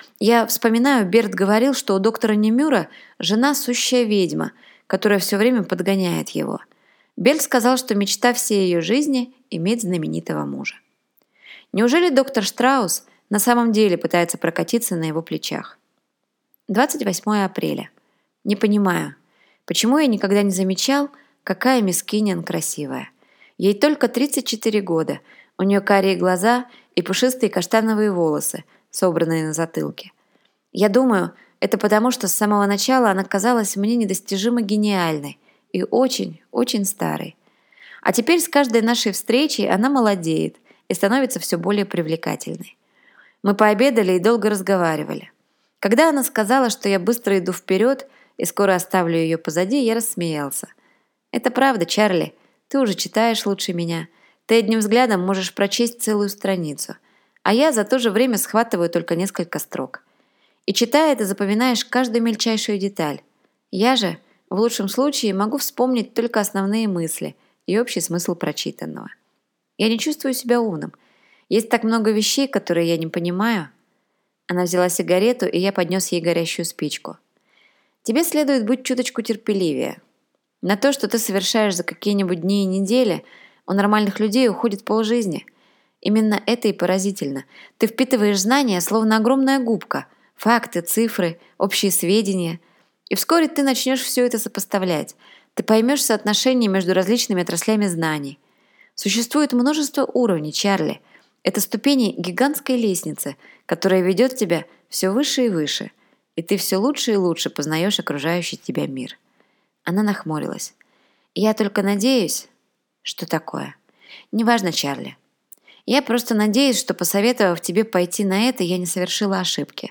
Я вспоминаю, Берт говорил, что у доктора Немюра жена сущая ведьма, которая все время подгоняет его. Берт сказал, что мечта всей ее жизни – иметь знаменитого мужа. Неужели доктор Штраус на самом деле пытается прокатиться на его плечах? двадцать восьмое апреля. Не понимаю, почему я никогда не замечал, какая мисс Кинниан красивая. Ей только тридцать четыре года, у нее карие глаза и пушистые каштановые волосы, собранные на затылке. Я думаю, это потому, что с самого начала она казалась мне недостижимо гениальной и очень, очень старой. А теперь с каждой нашей встречей она молодеет и становится все более привлекательной. Мы пообедали и долго разговаривали. Когда она сказала, что я быстро иду вперед и скоро оставлю ее позади, я рассмеялся. «Это правда, Чарли. Ты уже читаешь лучше меня. Ты одним взглядом можешь прочесть целую страницу. А я за то же время схватываю только несколько строк. И читая, ты запоминаешь каждую мельчайшую деталь. Я же, в лучшем случае, могу вспомнить только основные мысли и общий смысл прочитанного. Я не чувствую себя умным. Есть так много вещей, которые я не понимаю». Она взяла сигарету, и я поднес ей горящую спичку. «Тебе следует быть чуточку терпеливее. На то, что ты совершаешь за какие-нибудь дни и недели, у нормальных людей уходит полжизни. Именно это и поразительно. Ты впитываешь знания, словно огромная губка, факты, цифры, общие сведения. И вскоре ты начнешь все это сопоставлять. Ты поймешь соотношение между различными отраслями знаний. Существует множество уровней, Чарли. Это ступени гигантской лестницы, которая ведет тебя все выше и выше, и ты все лучше и лучше познаешь окружающий тебя мир». Она нахмурилась. «Я только надеюсь...» «Что такое?» «Неважно, Чарли. Я просто надеюсь, что, посоветовав тебе пойти на это, я не совершила ошибки».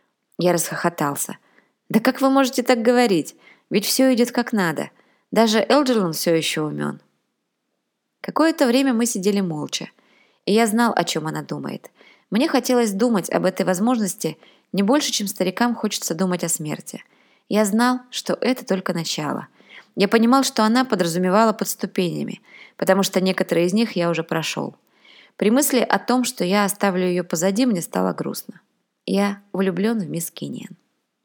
Я расхохотался. «Да как вы можете так говорить? Ведь все идет как надо. Даже Элджерлон все еще умен». Какое-то время мы сидели молча, и я знал, о чем она думает. Мне хотелось думать об этой возможности не больше, чем старикам хочется думать о смерти. Я знал, что это только начало. Я понимал, что она подразумевала под ступенями, потому что некоторые из них я уже прошел. При мысли о том, что я оставлю ее позади, мне стало грустно. Я влюблен в мисс Кинниан.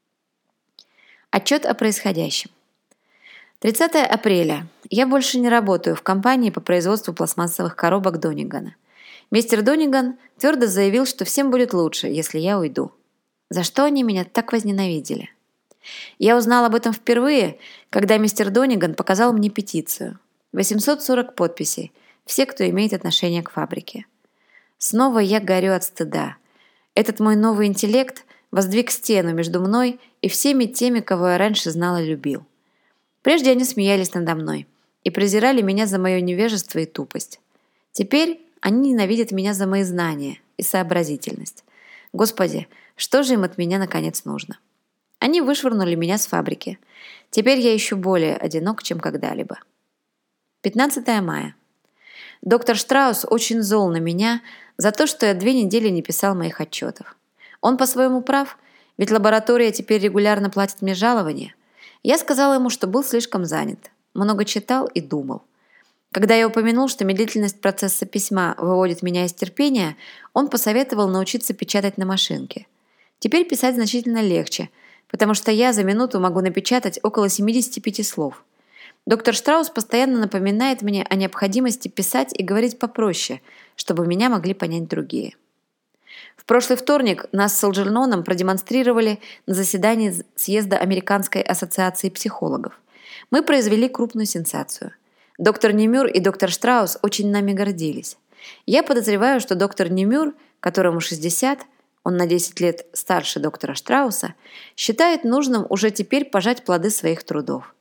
Отчет о происходящем. тридцатое апреля. Я больше не работаю в компании по производству пластмассовых коробок Донигана. Мистер Дониган твердо заявил, что всем будет лучше, если я уйду. За что они меня так возненавидели? Я узнал об этом впервые, когда мистер Дониган показал мне петицию. восемьсот сорок подписей, все, кто имеет отношение к фабрике. Снова я горю от стыда. Этот мой новый интеллект воздвиг стену между мной и всеми теми, кого я раньше знал и любил. Прежде они смеялись надо мной и презирали меня за мое невежество и тупость. Теперь они ненавидят меня за мои знания и сообразительность. Господи, что же им от меня наконец нужно? Они вышвырнули меня с фабрики. Теперь я еще более одинок, чем когда-либо. пятнадцатое мая. Доктор Штраус очень зол на меня за то, что я две недели не писал моих отчетов. Он по-своему прав, ведь лаборатория теперь регулярно платит мне жалование. Я сказал ему, что был слишком занят, много читал и думал. Когда я упомянул, что медлительность процесса письма выводит меня из терпения, он посоветовал научиться печатать на машинке. Теперь писать значительно легче, потому что я за минуту могу напечатать около семидесяти пяти слов. Доктор Штраус постоянно напоминает мне о необходимости писать и говорить попроще, чтобы меня могли понять другие. В прошлый вторник нас с Элджерноном продемонстрировали на заседании съезда Американской ассоциации психологов. Мы произвели крупную сенсацию. Доктор Немюр и доктор Штраус очень нами гордились. Я подозреваю, что доктор Немюр, которому шестьдесят, он на десять лет старше доктора Штрауса, считает нужным уже теперь пожать плоды своих трудов.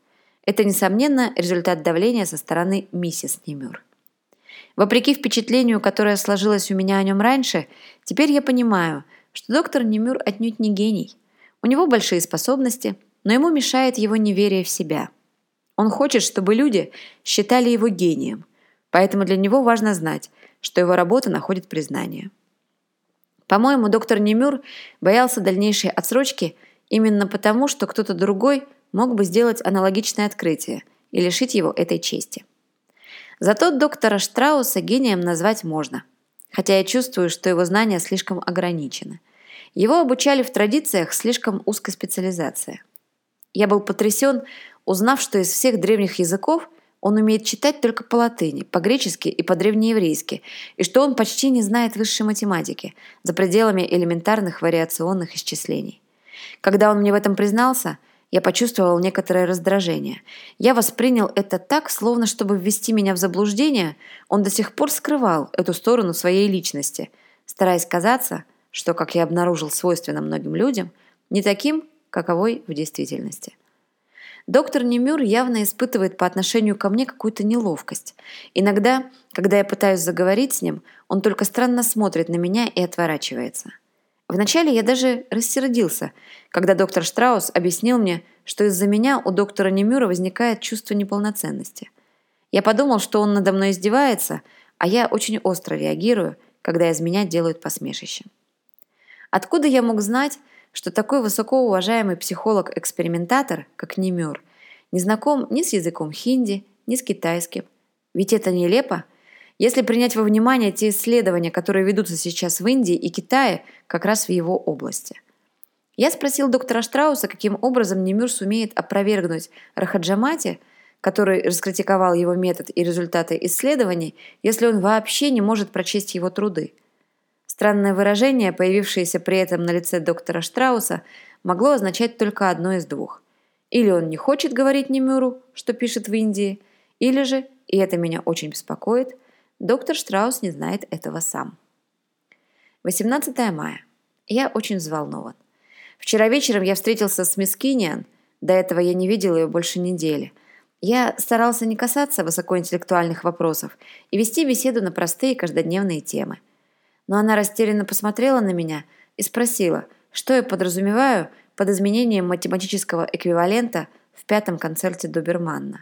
Это, несомненно, результат давления со стороны миссис Немюр. Вопреки впечатлению, которое сложилось у меня о нем раньше, теперь я понимаю, что доктор Немюр отнюдь не гений. У него большие способности, но ему мешает его неверие в себя. Он хочет, чтобы люди считали его гением, поэтому для него важно знать, что его работа находит признание. По-моему, доктор Немюр боялся дальнейшей отсрочки именно потому, что кто-то другой мог бы сделать аналогичное открытие и лишить его этой чести. Зато доктора Штрауса гением назвать можно, хотя я чувствую, что его знания слишком ограничены. Его обучали в традициях слишком узкой специализации. Я был потрясен, узнав, что из всех древних языков он умеет читать только по латыни, по-гречески и по-древнееврейски, и что он почти не знает высшей математики, за пределами элементарных вариационных исчислений. Когда он мне в этом признался, я почувствовал некоторое раздражение. Я воспринял это так, словно чтобы ввести меня в заблуждение, он до сих пор скрывал эту сторону своей личности, стараясь казаться, что, как я обнаружил свойственно многим людям, не таким, каковой в действительности. Доктор Немюр явно испытывает по отношению ко мне какую-то неловкость. Иногда, когда я пытаюсь заговорить с ним, он только странно смотрит на меня и отворачивается. Вначале я даже рассердился, когда доктор Штраус объяснил мне, что из-за меня у доктора Немюра возникает чувство неполноценности. Я подумал, что он надо мной издевается, а я очень остро реагирую, когда из меня делают посмешище. Откуда я мог знать, что такой высокоуважаемый психолог-экспериментатор, как Немюр, не знаком ни с языком хинди, ни с китайским? Ведь это нелепо. Если принять во внимание те исследования, которые ведутся сейчас в Индии и Китае, как раз в его области. Я спросил доктора Штрауса, каким образом Немюр сумеет опровергнуть Рахаджамати, который раскритиковал его метод и результаты исследований, если он вообще не может прочесть его труды. Странное выражение, появившееся при этом на лице доктора Штрауса, могло означать только одно из двух. Или он не хочет говорить Немюру, что пишет в Индии, или же, и это меня очень беспокоит, доктор Штраус не знает этого сам. восемнадцатое мая. Я очень взволнован. Вчера вечером я встретился с мисс Киниан, до этого я не видел ее больше недели. Я старался не касаться высокоинтеллектуальных вопросов и вести беседу на простые каждодневные темы. Но она растерянно посмотрела на меня и спросила, что я подразумеваю под изменением математического эквивалента в пятом концерте Доберманна.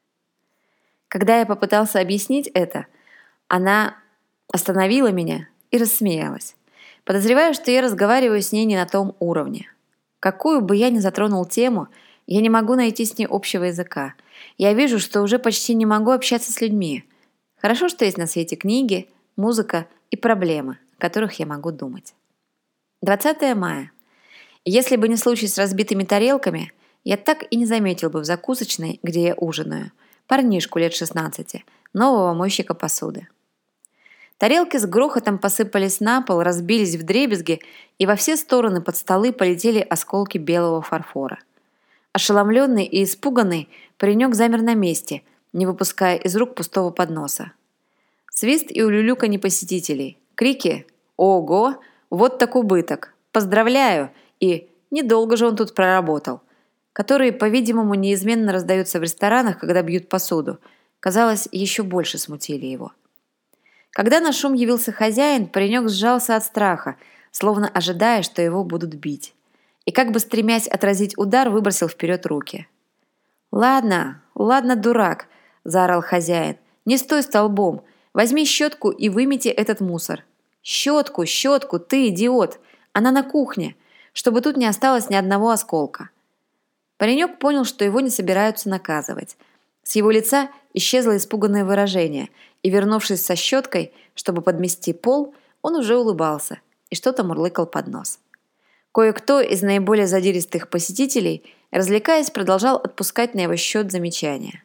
Когда я попытался объяснить это, она остановила меня и рассмеялась. Подозреваю, что я разговариваю с ней не на том уровне. Какую бы я ни затронул тему, я не могу найти с ней общего языка. Я вижу, что уже почти не могу общаться с людьми. Хорошо, что есть на свете книги, музыка и проблемы, о которых я могу думать. двадцатое мая. Если бы не случай с разбитыми тарелками, я так и не заметил бы в закусочной, где я ужинаю, парнишку лет шестнадцати, нового мойщика посуды. Тарелки с грохотом посыпались на пол, разбились вдребезги, и во все стороны под столы полетели осколки белого фарфора. Ошеломленный и испуганный, паренек замер на месте, не выпуская из рук пустого подноса. Свист и улюлюканье посетителей, крики «Ого! Вот так убыток! Поздравляю!» и «Недолго же он тут проработал», которые, по-видимому, неизменно раздаются в ресторанах, когда бьют посуду, казалось, еще больше смутили его. Когда на шум явился хозяин, паренек сжался от страха, словно ожидая, что его будут бить, и как бы стремясь отразить удар, выбросил вперед руки. «Ладно, ладно, дурак», – заорал хозяин, – «не стой столбом, возьми щетку и вымети этот мусор». «Щетку, щетку, ты идиот! Она на кухне, чтобы тут не осталось ни одного осколка». Паренек понял, что его не собираются наказывать. С его лица исчезло испуганное выражение, и, вернувшись со щеткой, чтобы подмести пол, он уже улыбался и что-то мурлыкал под нос. Кое-кто из наиболее задиристых посетителей, развлекаясь, продолжал отпускать на его счет замечания.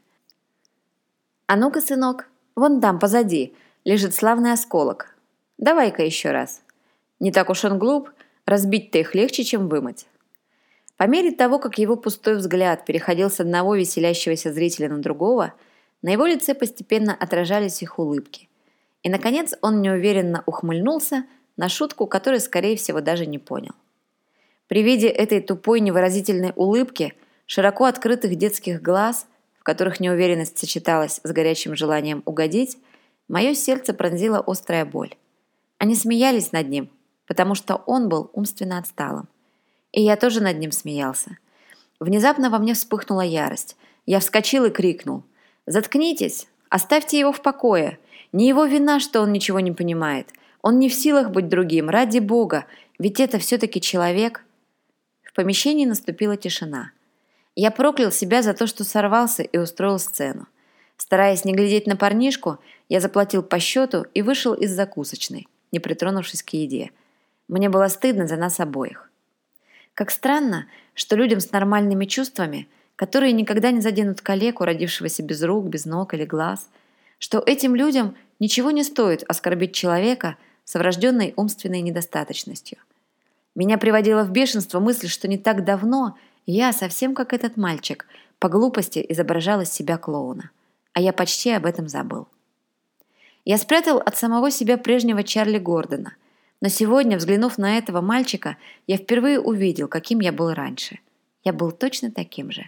«А ну-ка, сынок, вон там, позади, лежит славный осколок. Давай-ка еще раз. Не так уж он глуп, разбить-то их легче, чем вымыть». По мере того, как его пустой взгляд переходил с одного веселящегося зрителя на другого, на его лице постепенно отражались их улыбки. И, наконец, он неуверенно ухмыльнулся на шутку, которую, скорее всего, даже не понял. При виде этой тупой невыразительной улыбки, широко открытых детских глаз, которых неуверенность сочеталась с горячим желанием угодить, мое сердце пронзила острая боль. Они смеялись над ним, потому что он был умственно отсталым. И я тоже над ним смеялся. Внезапно во мне вспыхнула ярость. Я вскочил и крикнул: «Заткнитесь! Оставьте его в покое! Не его вина, что он ничего не понимает. Он не в силах быть другим, ради Бога, ведь это все-таки человек». В помещении наступила тишина. Я проклял себя за то, что сорвался и устроил сцену. Стараясь не глядеть на парнишку, я заплатил по счету и вышел из закусочной, не притронувшись к еде. Мне было стыдно за нас обоих. Как странно, что людям с нормальными чувствами, которые никогда не заденут калеку, родившегося без рук, без ног или глаз, что этим людям ничего не стоит оскорбить человека с врожденной умственной недостаточностью. Меня приводила в бешенство мысль, что не так давно я, совсем как этот мальчик, по глупости изображал из себя клоуна, а я почти об этом забыл. Я спрятал от самого себя прежнего Чарли Гордона, но сегодня, взглянув на этого мальчика, я впервые увидел, каким я был раньше. Я был точно таким же.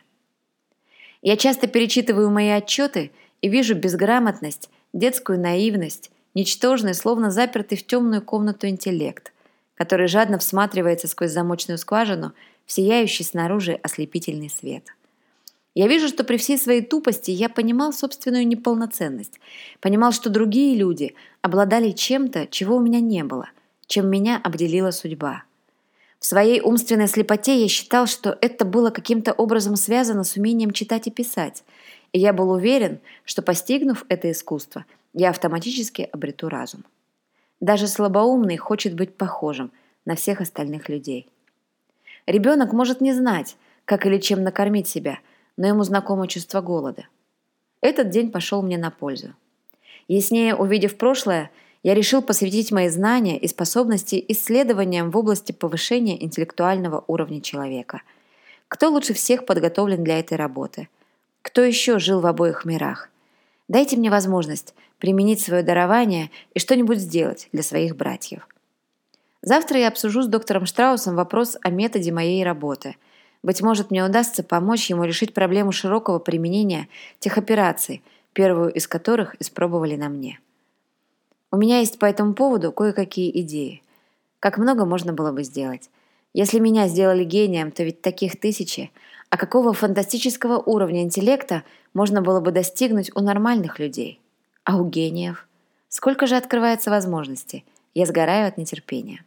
Я часто перечитываю мои отчеты и вижу безграмотность, детскую наивность, ничтожный, словно запертый в темную комнату интеллект, который жадно всматривается сквозь замочную скважину в сияющий снаружи ослепительный свет. Я вижу, что при всей своей тупости я понимал собственную неполноценность, понимал, что другие люди обладали чем-то, чего у меня не было, чем меня обделила судьба. В своей умственной слепоте я считал, что это было каким-то образом связано с умением читать и писать, и я был уверен, что, постигнув это искусство, я автоматически обрету разум. Даже слабоумный хочет быть похожим на всех остальных людей. Ребенок может не знать, как или чем накормить себя, но ему знакомо чувство голода. Этот день пошел мне на пользу. Яснее увидев прошлое, я решил посвятить мои знания и способности исследованиям в области повышения интеллектуального уровня человека. Кто лучше всех подготовлен для этой работы? Кто еще жил в обоих мирах? Дайте мне возможность применить свое дарование и что-нибудь сделать для своих братьев. Завтра я обсужу с доктором Штраусом вопрос о методе моей работы. Быть может, мне удастся помочь ему решить проблему широкого применения тех операций, первую из которых испробовали на мне. У меня есть по этому поводу кое-какие идеи. Как много можно было бы сделать. Если меня сделали гением, то ведь таких тысячи. А какого фантастического уровня интеллекта можно было бы достигнуть у нормальных людей? А у гениев? Сколько же открывается возможностей? Я сгораю от нетерпения.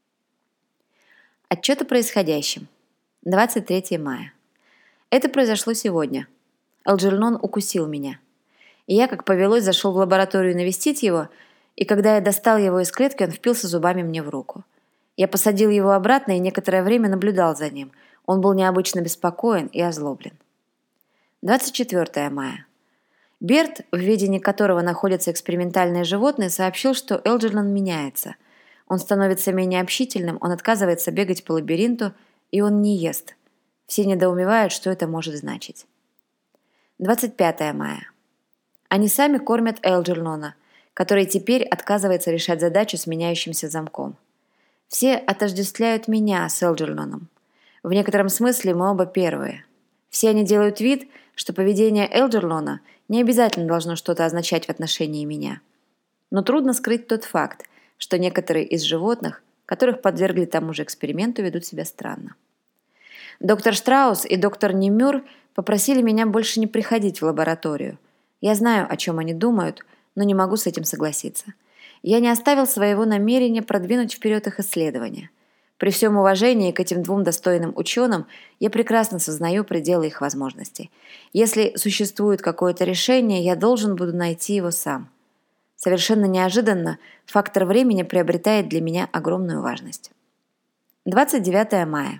Отчет о происходящем. двадцать третьего мая. Это произошло сегодня. Элджернон укусил меня. И я, как повелось, зашел в лабораторию навестить его, и когда я достал его из клетки, он впился зубами мне в руку. Я посадил его обратно и некоторое время наблюдал за ним. Он был необычно беспокоен и озлоблен. двадцать четвёртого мая. Берт, в ведении которого находятся экспериментальные животные, сообщил, что Элджернон меняется. Он становится менее общительным, он отказывается бегать по лабиринту, и он не ест. Все недоумевают, что это может значить. двадцать пятого мая. Они сами кормят Элджернона, который теперь отказывается решать задачу с меняющимся замком. Все отождествляют меня с Элджерноном. В некотором смысле мы оба первые. Все они делают вид, что поведение Элджернона не обязательно должно что-то означать в отношении меня. Но трудно скрыть тот факт, что некоторые из животных, которых подвергли тому же эксперименту, ведут себя странно. Доктор Штраус и доктор Немюр попросили меня больше не приходить в лабораторию. Я знаю, о чем они думают, но не могу с этим согласиться. Я не оставил своего намерения продвинуть вперед их исследования. При всем уважении к этим двум достойным ученым я прекрасно сознаю пределы их возможностей. Если существует какое-то решение, я должен буду найти его сам. Совершенно неожиданно фактор времени приобретает для меня огромную важность. двадцать девятого мая.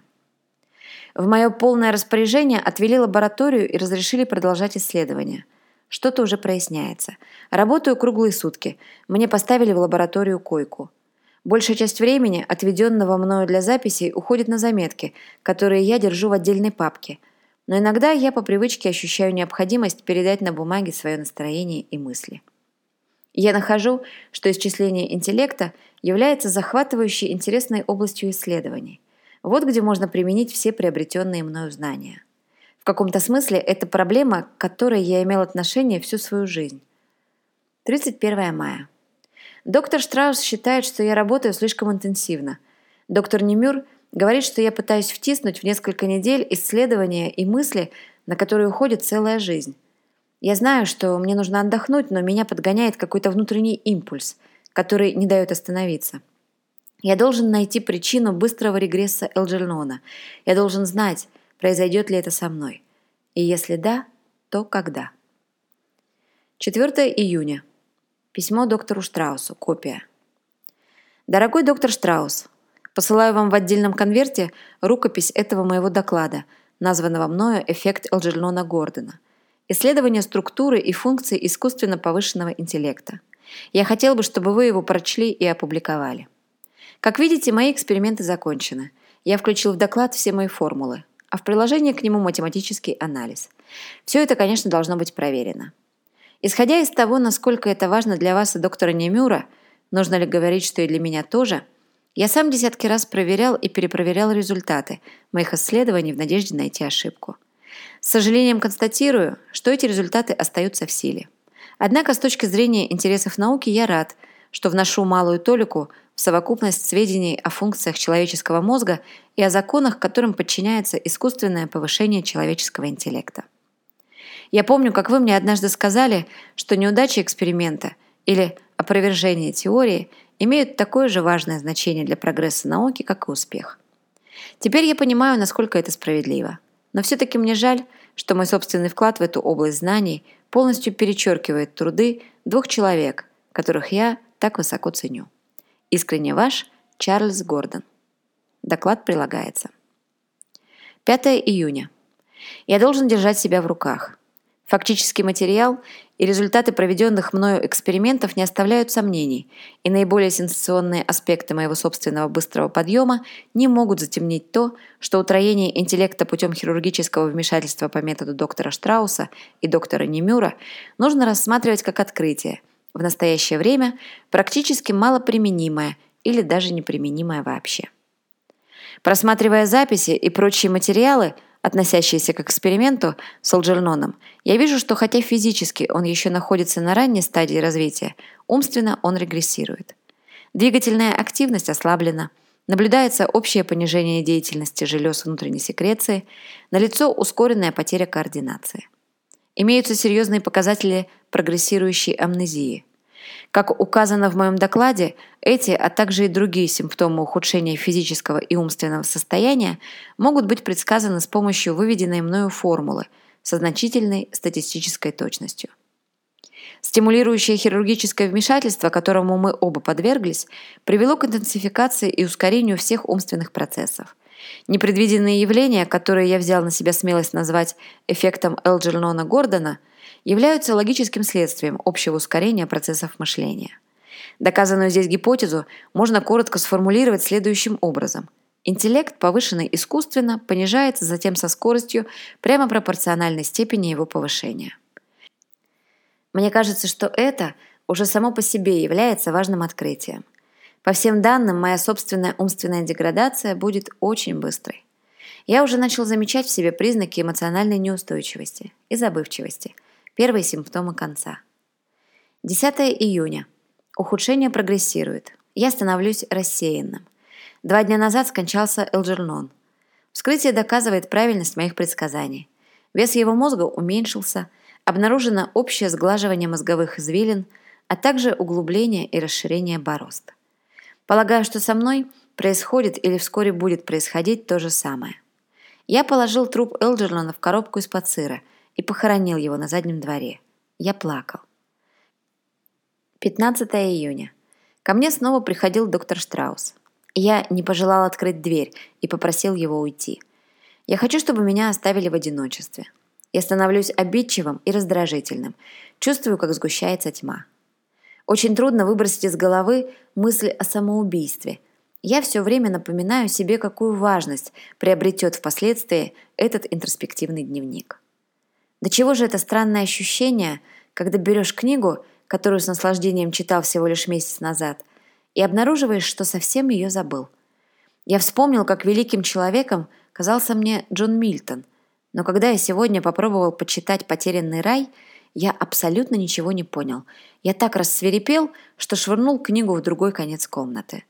В мое полное распоряжение отвели лабораторию и разрешили продолжать исследования. Что-то уже проясняется. Работаю круглые сутки. Мне поставили в лабораторию койку. Большая часть времени, отведенного мною для записей, уходит на заметки, которые я держу в отдельной папке. Но иногда я по привычке ощущаю необходимость передать на бумаге свое настроение и мысли. Я нахожу, что исчисление интеллекта является захватывающей интересной областью исследований. Вот где можно применить все приобретенные мною знания. В каком-то смысле это проблема, к которой я имел отношение всю свою жизнь. тридцать первое мая. Доктор Штраус считает, что я работаю слишком интенсивно. Доктор Немюр говорит, что я пытаюсь втиснуть в несколько недель исследования и мысли, на которые уходит целая жизнь. Я знаю, что мне нужно отдохнуть, но меня подгоняет какой-то внутренний импульс, который не дает остановиться. Я должен найти причину быстрого регресса Элджернона. Я должен знать, произойдет ли это со мной. И если да, то когда. четвёртое июня. Письмо доктору Штраусу. Копия. Дорогой доктор Штраус, посылаю вам в отдельном конверте рукопись этого моего доклада, названного мною «Эффект Элджернона-Гордона». Исследование структуры и функций искусственно повышенного интеллекта. Я хотел бы, чтобы вы его прочли и опубликовали. Как видите, мои эксперименты закончены. Я включил в доклад все мои формулы, а в приложении к нему математический анализ. Все это, конечно, должно быть проверено. Исходя из того, насколько это важно для вас и доктора Немюра, нужно ли говорить, что и для меня тоже, я сам десятки раз проверял и перепроверял результаты моих исследований в надежде найти ошибку. С сожалением констатирую, что эти результаты остаются в силе. Однако с точки зрения интересов науки я рад, что вношу малую толику в совокупность сведений о функциях человеческого мозга и о законах, которым подчиняется искусственное повышение человеческого интеллекта. Я помню, как вы мне однажды сказали, что неудачи эксперимента или опровержение теории имеют такое же важное значение для прогресса науки, как и успех. Теперь я понимаю, насколько это справедливо. Но все-таки мне жаль, что мой собственный вклад в эту область знаний полностью перечеркивает труды двух человек, которых я так высоко ценю. Искренне ваш Чарльз Гордон. Доклад прилагается. пятое июня. Я должен держать себя в руках. Фактический материал и результаты проведенных мною экспериментов не оставляют сомнений, и наиболее сенсационные аспекты моего собственного быстрого подъема не могут затемнить то, что утроение интеллекта путем хирургического вмешательства по методу доктора Штрауса и доктора Немюра нужно рассматривать как открытие, в настоящее время практически малоприменимое или даже неприменимое вообще. Просматривая записи и прочие материалы, относящиеся к эксперименту с Элджерноном, я вижу, что хотя физически он еще находится на ранней стадии развития, умственно он регрессирует. Двигательная активность ослаблена, наблюдается общее понижение деятельности желез внутренней секреции, налицо ускоренная потеря координации. Имеются серьезные показатели прогрессирующей амнезии. Как указано в моем докладе, эти, а также и другие симптомы ухудшения физического и умственного состояния могут быть предсказаны с помощью выведенной мною формулы со значительной статистической точностью. Стимулирующее хирургическое вмешательство, которому мы оба подверглись, привело к интенсификации и ускорению всех умственных процессов. Непредвиденные явления, которые я взял на себя смелость назвать эффектом Элджернона-Гордона, являются логическим следствием общего ускорения процессов мышления. Доказанную здесь гипотезу можно коротко сформулировать следующим образом. Интеллект, повышенный искусственно, понижается затем со скоростью, прямо пропорциональной степени его повышения. Мне кажется, что это уже само по себе является важным открытием. По всем данным, моя собственная умственная деградация будет очень быстрой. Я уже начал замечать в себе признаки эмоциональной неустойчивости и забывчивости, первые симптомы конца. десятое июня. Ухудшение прогрессирует. Я становлюсь рассеянным. Два дня назад скончался Элджернон. Вскрытие доказывает правильность моих предсказаний. Вес его мозга уменьшился, обнаружено общее сглаживание мозговых извилин, а также углубление и расширение борозд. Полагаю, что со мной происходит или вскоре будет происходить то же самое. Я положил труп Элджернона в коробку из-под сыра и похоронил его на заднем дворе. Я плакал. пятнадцатое июня. Ко мне снова приходил доктор Штраус. Я не пожелал открыть дверь и попросил его уйти. Я хочу, чтобы меня оставили в одиночестве. Я становлюсь обидчивым и раздражительным. Чувствую, как сгущается тьма. Очень трудно выбросить из головы мысль о самоубийстве. Я все время напоминаю себе, какую важность приобретет впоследствии этот интроспективный дневник. До чего же это странное ощущение, когда берешь книгу, которую с наслаждением читал всего лишь месяц назад, и обнаруживаешь, что совсем ее забыл. Я вспомнил, как великим человеком казался мне Джон Мильтон, Но когда я сегодня попробовал почитать «Потерянный рай», я абсолютно ничего не понял. Я так рассвирепел, что швырнул книгу в другой конец комнаты.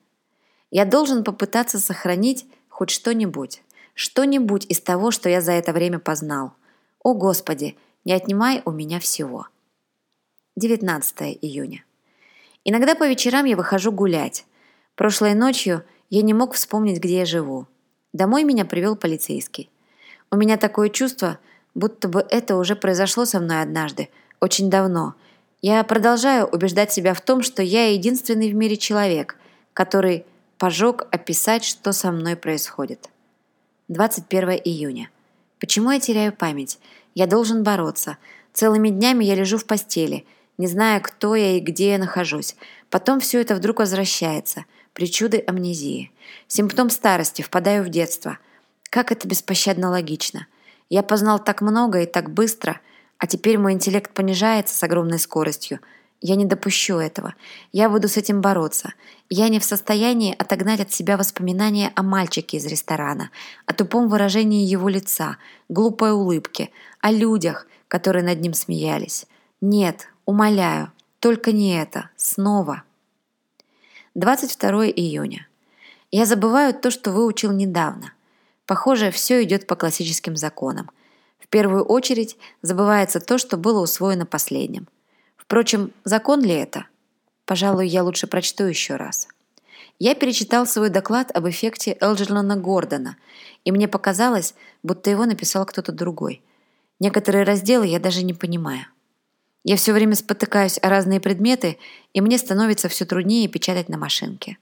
Я должен попытаться сохранить хоть что-нибудь, что-нибудь из того, что я за это время познал. О, Господи, не отнимай у меня всего. девятнадцатое июня. Иногда по вечерам я выхожу гулять. Прошлой ночью я не мог вспомнить, где я живу. Домой меня привел полицейский. У меня такое чувство, будто бы это уже произошло со мной однажды, очень давно. Я продолжаю убеждать себя в том, что я единственный в мире человек, который пожег описать, что со мной происходит. двадцать первое июня. Почему я теряю память? Я должен бороться. Целыми днями я лежу в постели, не зная, кто я и где я нахожусь. Потом все это вдруг возвращается. Причуды амнезии. Симптом старости. Впадаю в детство. Как это беспощадно логично. Я познал так много и так быстро, а теперь мой интеллект понижается с огромной скоростью. Я не допущу этого. Я буду с этим бороться. Я не в состоянии отогнать от себя воспоминания о мальчике из ресторана, о тупом выражении его лица, глупой улыбке, о людях, которые над ним смеялись. Нет, умоляю, только не это. Снова. двадцать второе июня. Я забываю то, что выучил недавно. Похоже, все идет по классическим законам. В первую очередь забывается то, что было усвоено последним. Впрочем, закон ли это? Пожалуй, я лучше прочту еще раз. Я перечитал свой доклад об эффекте Элджернона Гордона, и мне показалось, будто его написал кто-то другой. Некоторые разделы я даже не понимаю. Я все время спотыкаюсь о разные предметы, и мне становится все труднее печатать на машинке.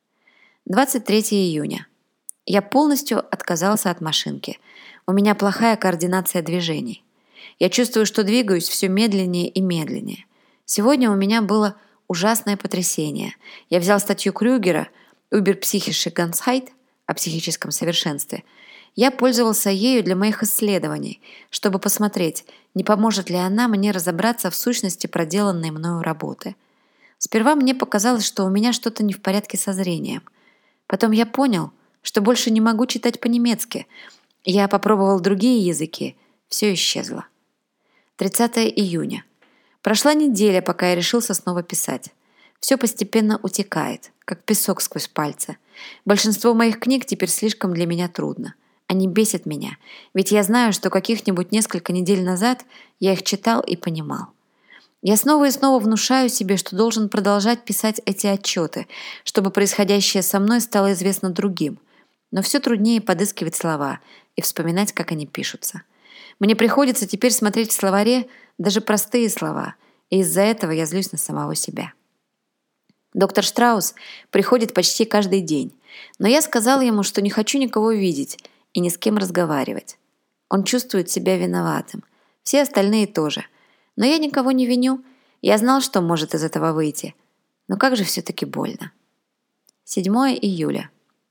двадцать третье июня. Я полностью отказался от машинки. У меня плохая координация движений. Я чувствую, что двигаюсь все медленнее и медленнее. Сегодня у меня было ужасное потрясение. Я взял статью Крюгера «Überpsychische Ganzheit» о психическом совершенстве. Я пользовался ею для моих исследований, чтобы посмотреть, не поможет ли она мне разобраться в сущности проделанной мною работы. Сперва мне показалось, что у меня что-то не в порядке со зрением. Потом я понял, что больше не могу читать по-немецки. Я попробовал другие языки. Все исчезло. тридцатое июня. Прошла неделя, пока я решился снова писать. Все постепенно утекает, как песок сквозь пальцы. Большинство моих книг теперь слишком для меня трудно. Они бесят меня, ведь я знаю, что каких-нибудь несколько недель назад я их читал и понимал. Я снова и снова внушаю себе, что должен продолжать писать эти отчеты, чтобы происходящее со мной стало известно другим. Но все труднее подыскивать слова и вспоминать, как они пишутся. Мне приходится теперь смотреть в словаре даже простые слова, и из-за этого я злюсь на самого себя. Доктор Штраус приходит почти каждый день, но я сказал ему, что не хочу никого видеть и ни с кем разговаривать. Он чувствует себя виноватым. Все остальные тоже. Но я никого не виню. Я знал, что может из этого выйти. Но как же все-таки больно. седьмое июля.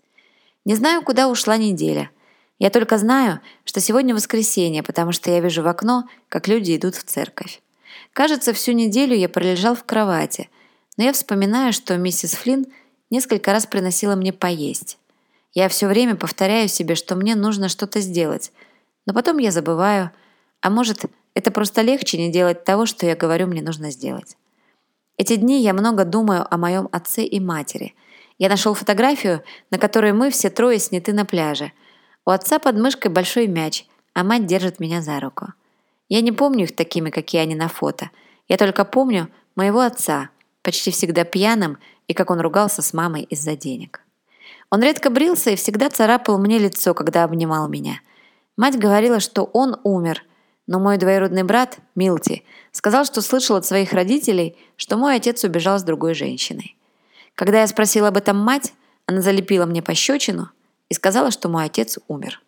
Не знаю, куда ушла неделя. Я только знаю, что сегодня воскресенье, потому что я вижу в окно, как люди идут в церковь. Кажется, всю неделю я пролежал в кровати, но я вспоминаю, что миссис Флинн несколько раз приносила мне поесть. Я все время повторяю себе, что мне нужно что-то сделать, но потом я забываю, а может, это просто легче не делать того, что я говорю, мне нужно сделать. Эти дни я много думаю о моем отце и матери. Я нашел фотографию, на которой мы все трое сняты на пляже. У отца под мышкой большой мяч, а мать держит меня за руку. Я не помню их такими, какие они на фото. Я только помню моего отца, почти всегда пьяным, и как он ругался с мамой из-за денег. Он редко брился и всегда царапал мне лицо, когда обнимал меня. Мать говорила, что он умер, но мой двоюродный брат, Милти, сказал, что слышал от своих родителей, что мой отец убежал с другой женщиной. Когда я спросила об этом мать, она залепила мне пощечину и сказала, что мой отец умер.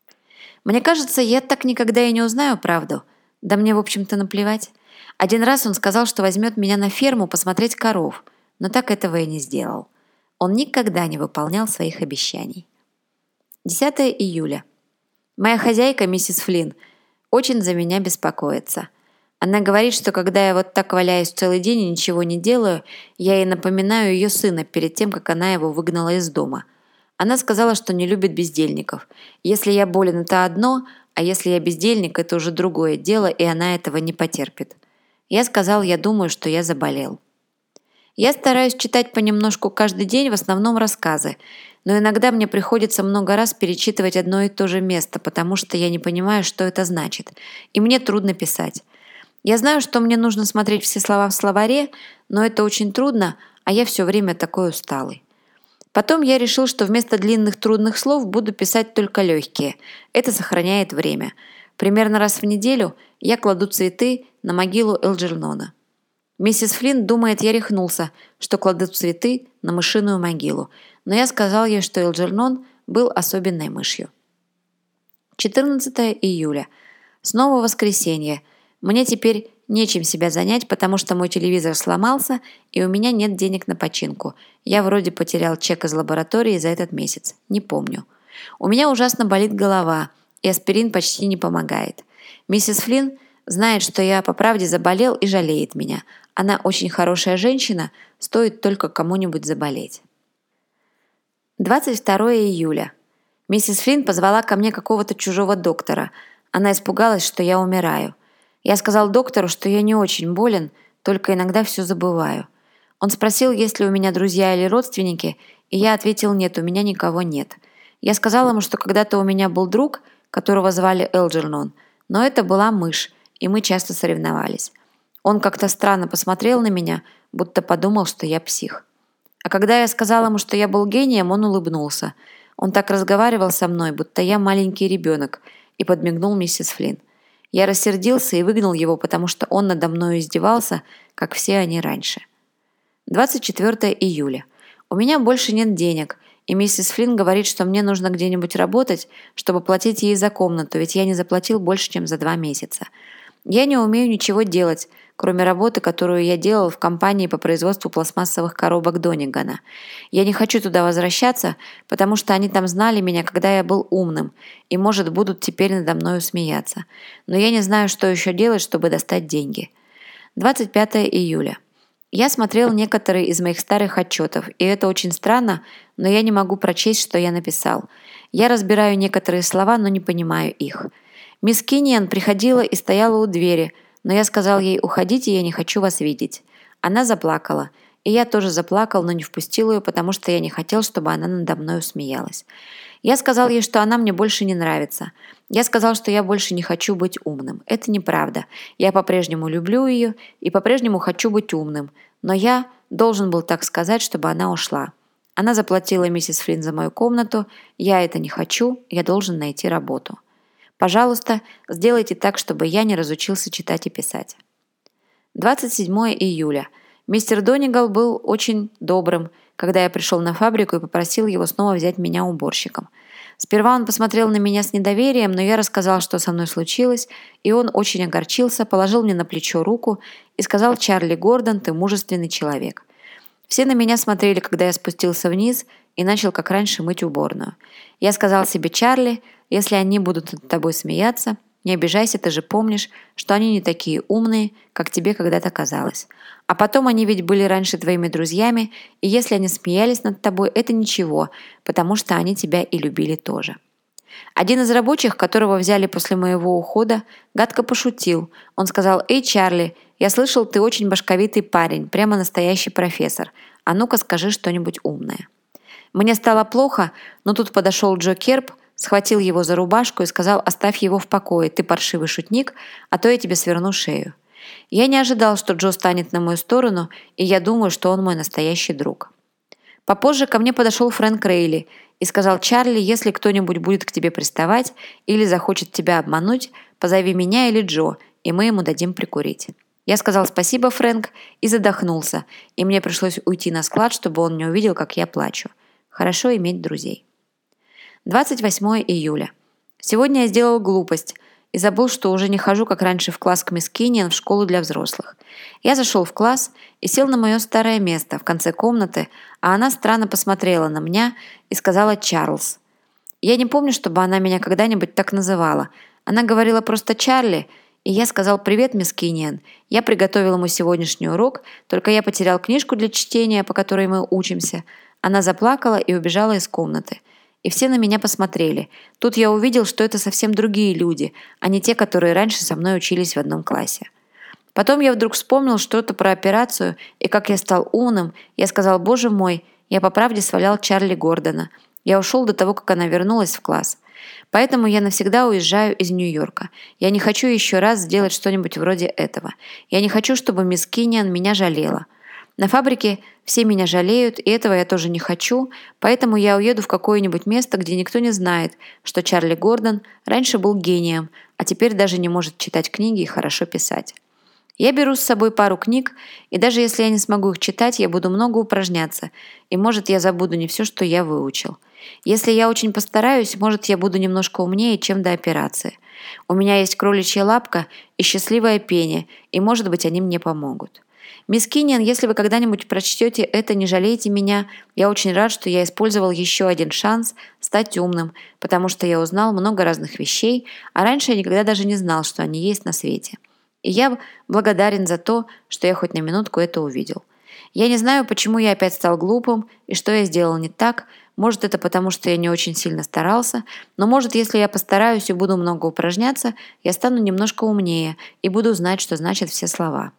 Мне кажется, я так никогда и не узнаю правду. Да мне, в общем-то, наплевать. Один раз он сказал, что возьмет меня на ферму посмотреть коров, но так этого и не сделал. Он никогда не выполнял своих обещаний. десятое июля. Моя хозяйка, миссис Флинн, очень за меня беспокоится. Она говорит, что когда я вот так валяюсь целый день и ничего не делаю, я ей напоминаю ее сына перед тем, как она его выгнала из дома. Она сказала, что не любит бездельников. Если я болен, это одно, а если я бездельник, это уже другое дело, и она этого не потерпит. Я сказал, я думаю, что я заболел. Я стараюсь читать понемножку каждый день, в основном рассказы, но иногда мне приходится много раз перечитывать одно и то же место, потому что я не понимаю, что это значит, и мне трудно писать. Я знаю, что мне нужно смотреть все слова в словаре, но это очень трудно, а я все время такой усталый. Потом я решил, что вместо длинных трудных слов буду писать только легкие. Это сохраняет время. Примерно раз в неделю я кладу цветы на могилу Элджернона. Миссис Флинн думает, я рехнулся, что кладу цветы на мышиную могилу, но я сказал ей, что Элджернон был особенной мышью. четырнадцатое июля. Снова воскресенье. Мне теперь нечем себя занять, потому что мой телевизор сломался, и у меня нет денег на починку. Я вроде потерял чек из лаборатории за этот месяц. Не помню. У меня ужасно болит голова, и аспирин почти не помогает. Миссис Флинн знает, что я по правде заболел и жалеет меня. Она очень хорошая женщина, стоит только кому-нибудь заболеть. двадцать второе июля. Миссис Флинн позвала ко мне какого-то чужого доктора. Она испугалась, что я умираю. Я сказал доктору, что я не очень болен, только иногда все забываю. Он спросил, есть ли у меня друзья или родственники, и я ответил, нет, у меня никого нет. Я сказал ему, что когда-то у меня был друг, которого звали Элджернон, но это была мышь, и мы часто соревновались. Он как-то странно посмотрел на меня, будто подумал, что я псих. А когда я сказал ему, что я был гением, он улыбнулся. Он так разговаривал со мной, будто я маленький ребенок, и подмигнул миссис Флинн. Я рассердился и выгнал его, потому что он надо мною издевался, как все они раньше. двадцать четвёртое июля. У меня больше нет денег, и миссис Флинн говорит, что мне нужно где-нибудь работать, чтобы платить ей за комнату, ведь я не заплатил больше, чем за два месяца. Я не умею ничего делать, кроме работы, которую я делал в компании по производству пластмассовых коробок Донигана. Я не хочу туда возвращаться, потому что они там знали меня, когда я был умным, и, может, будут теперь надо мною смеяться. Но я не знаю, что еще делать, чтобы достать деньги. двадцать пятое июля. Я смотрел некоторые из моих старых отчетов, и это очень странно, но я не могу прочесть, что я написал. Я разбираю некоторые слова, но не понимаю их. Мисс Кинниан приходила и стояла у двери, но я сказал ей «Уходите, я не хочу вас видеть». Она заплакала, и я тоже заплакал, но не впустил ее, потому что я не хотел, чтобы она надо мной смеялась. Я сказал ей, что она мне больше не нравится. Я сказал, что я больше не хочу быть умным. Это неправда. Я по-прежнему люблю ее и по-прежнему хочу быть умным, но я должен был так сказать, чтобы она ушла. Она заплатила миссис Флинн за мою комнату. Я это не хочу, я должен найти работу. Пожалуйста, сделайте так, чтобы я не разучился читать и писать. двадцать седьмое июля. Мистер Донигал был очень добрым, когда я пришел на фабрику и попросил его снова взять меня уборщиком. Сперва он посмотрел на меня с недоверием, но я рассказал, что со мной случилось, и он очень огорчился, положил мне на плечо руку и сказал: «Чарли Гордон, ты мужественный человек». Все на меня смотрели, когда я спустился вниз и начал, как раньше, мыть уборную. Я сказал себе: «Чарли, если они будут над тобой смеяться, не обижайся, ты же помнишь, что они не такие умные, как тебе когда-то казалось. А потом они ведь были раньше твоими друзьями, и если они смеялись над тобой, это ничего, потому что они тебя и любили тоже». Один из рабочих, которого взяли после моего ухода, гадко пошутил. Он сказал: «Эй, Чарли, я слышал, ты очень башковитый парень, прямо настоящий профессор. А ну-ка скажи что-нибудь умное». Мне стало плохо, но тут подошел Джо Керп, схватил его за рубашку и сказал: «Оставь его в покое, ты паршивый шутник, а то я тебе сверну шею». Я не ожидал, что Джо станет на мою сторону, и я думаю, что он мой настоящий друг. Попозже ко мне подошел Фрэнк Рейли и сказал: «Чарли, если кто-нибудь будет к тебе приставать или захочет тебя обмануть, позови меня или Джо, и мы ему дадим прикурить». Я сказал спасибо, Фрэнк, и задохнулся, и мне пришлось уйти на склад, чтобы он не увидел, как я плачу. Хорошо иметь друзей. двадцать восьмое июля. Сегодня я сделал глупость и забыл, что уже не хожу, как раньше, в класс к мисс Кинниан в школу для взрослых. Я зашел в класс и сел на мое старое место в конце комнаты, а она странно посмотрела на меня и сказала: «Чарльз». Я не помню, чтобы она меня когда-нибудь так называла. Она говорила просто «Чарли», и я сказал: «Привет, мисс Кинниан. Я приготовил ему сегодняшний урок, только я потерял книжку для чтения, по которой мы учимся». Она заплакала и убежала из комнаты. И все на меня посмотрели. Тут я увидел, что это совсем другие люди, а не те, которые раньше со мной учились в одном классе. Потом я вдруг вспомнил что-то про операцию, и как я стал умным, я сказал: «Боже мой, я по правде свалял Чарли Гордона». Я ушел до того, как она вернулась в класс. Поэтому я навсегда уезжаю из Нью-Йорка. Я не хочу еще раз сделать что-нибудь вроде этого. Я не хочу, чтобы мисс Кинниан меня жалела. На фабрике все меня жалеют, и этого я тоже не хочу, поэтому я уеду в какое-нибудь место, где никто не знает, что Чарли Гордон раньше был гением, а теперь даже не может читать книги и хорошо писать. Я беру с собой пару книг, и даже если я не смогу их читать, я буду много упражняться, и, может, я забуду не все, что я выучил. Если я очень постараюсь, может, я буду немножко умнее, чем до операции. У меня есть кроличья лапка и счастливое пение, и, может быть, они мне помогут. Мисс Кинниан, если вы когда-нибудь прочтете это, не жалейте меня. Я очень рад, что я использовал еще один шанс стать умным, потому что я узнал много разных вещей, а раньше я никогда даже не знал, что они есть на свете. И я благодарен за то, что я хоть на минутку это увидел. Я не знаю, почему я опять стал глупым и что я сделал не так. Может, это потому, что я не очень сильно старался, но, может, если я постараюсь и буду много упражняться, я стану немножко умнее и буду знать, что значат все слова.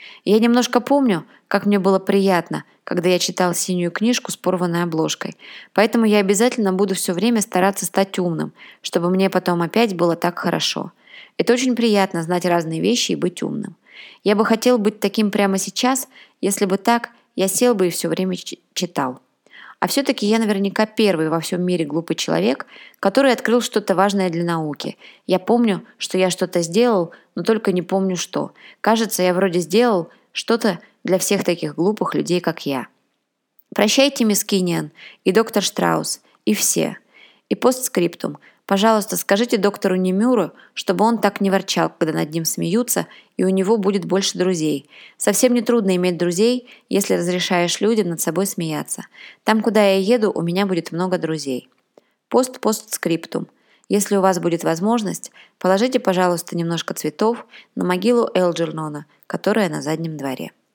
Я немножко помню, как мне было приятно, когда я читал синюю книжку с порванной обложкой, поэтому я обязательно буду все время стараться стать умным, чтобы мне потом опять было так хорошо. Это очень приятно знать разные вещи и быть умным. Я бы хотел быть таким прямо сейчас, если бы так, я сел бы и все время читал. А все-таки я наверняка первый во всем мире глупый человек, который открыл что-то важное для науки. Я помню, что я что-то сделал, но только не помню что. Кажется, я вроде сделал что-то для всех таких глупых людей, как я. Прощайте, мисс Кинниан, и доктор Штраус, и все. И постскриптум. Пожалуйста, скажите доктору Немюру, чтобы он так не ворчал, когда над ним смеются, и у него будет больше друзей. Совсем не трудно иметь друзей, если разрешаешь людям над собой смеяться. Там, куда я еду, у меня будет много друзей. Пост-постскриптум. Если у вас будет возможность, положите, пожалуйста, немножко цветов на могилу Элджернона, которая на заднем дворе.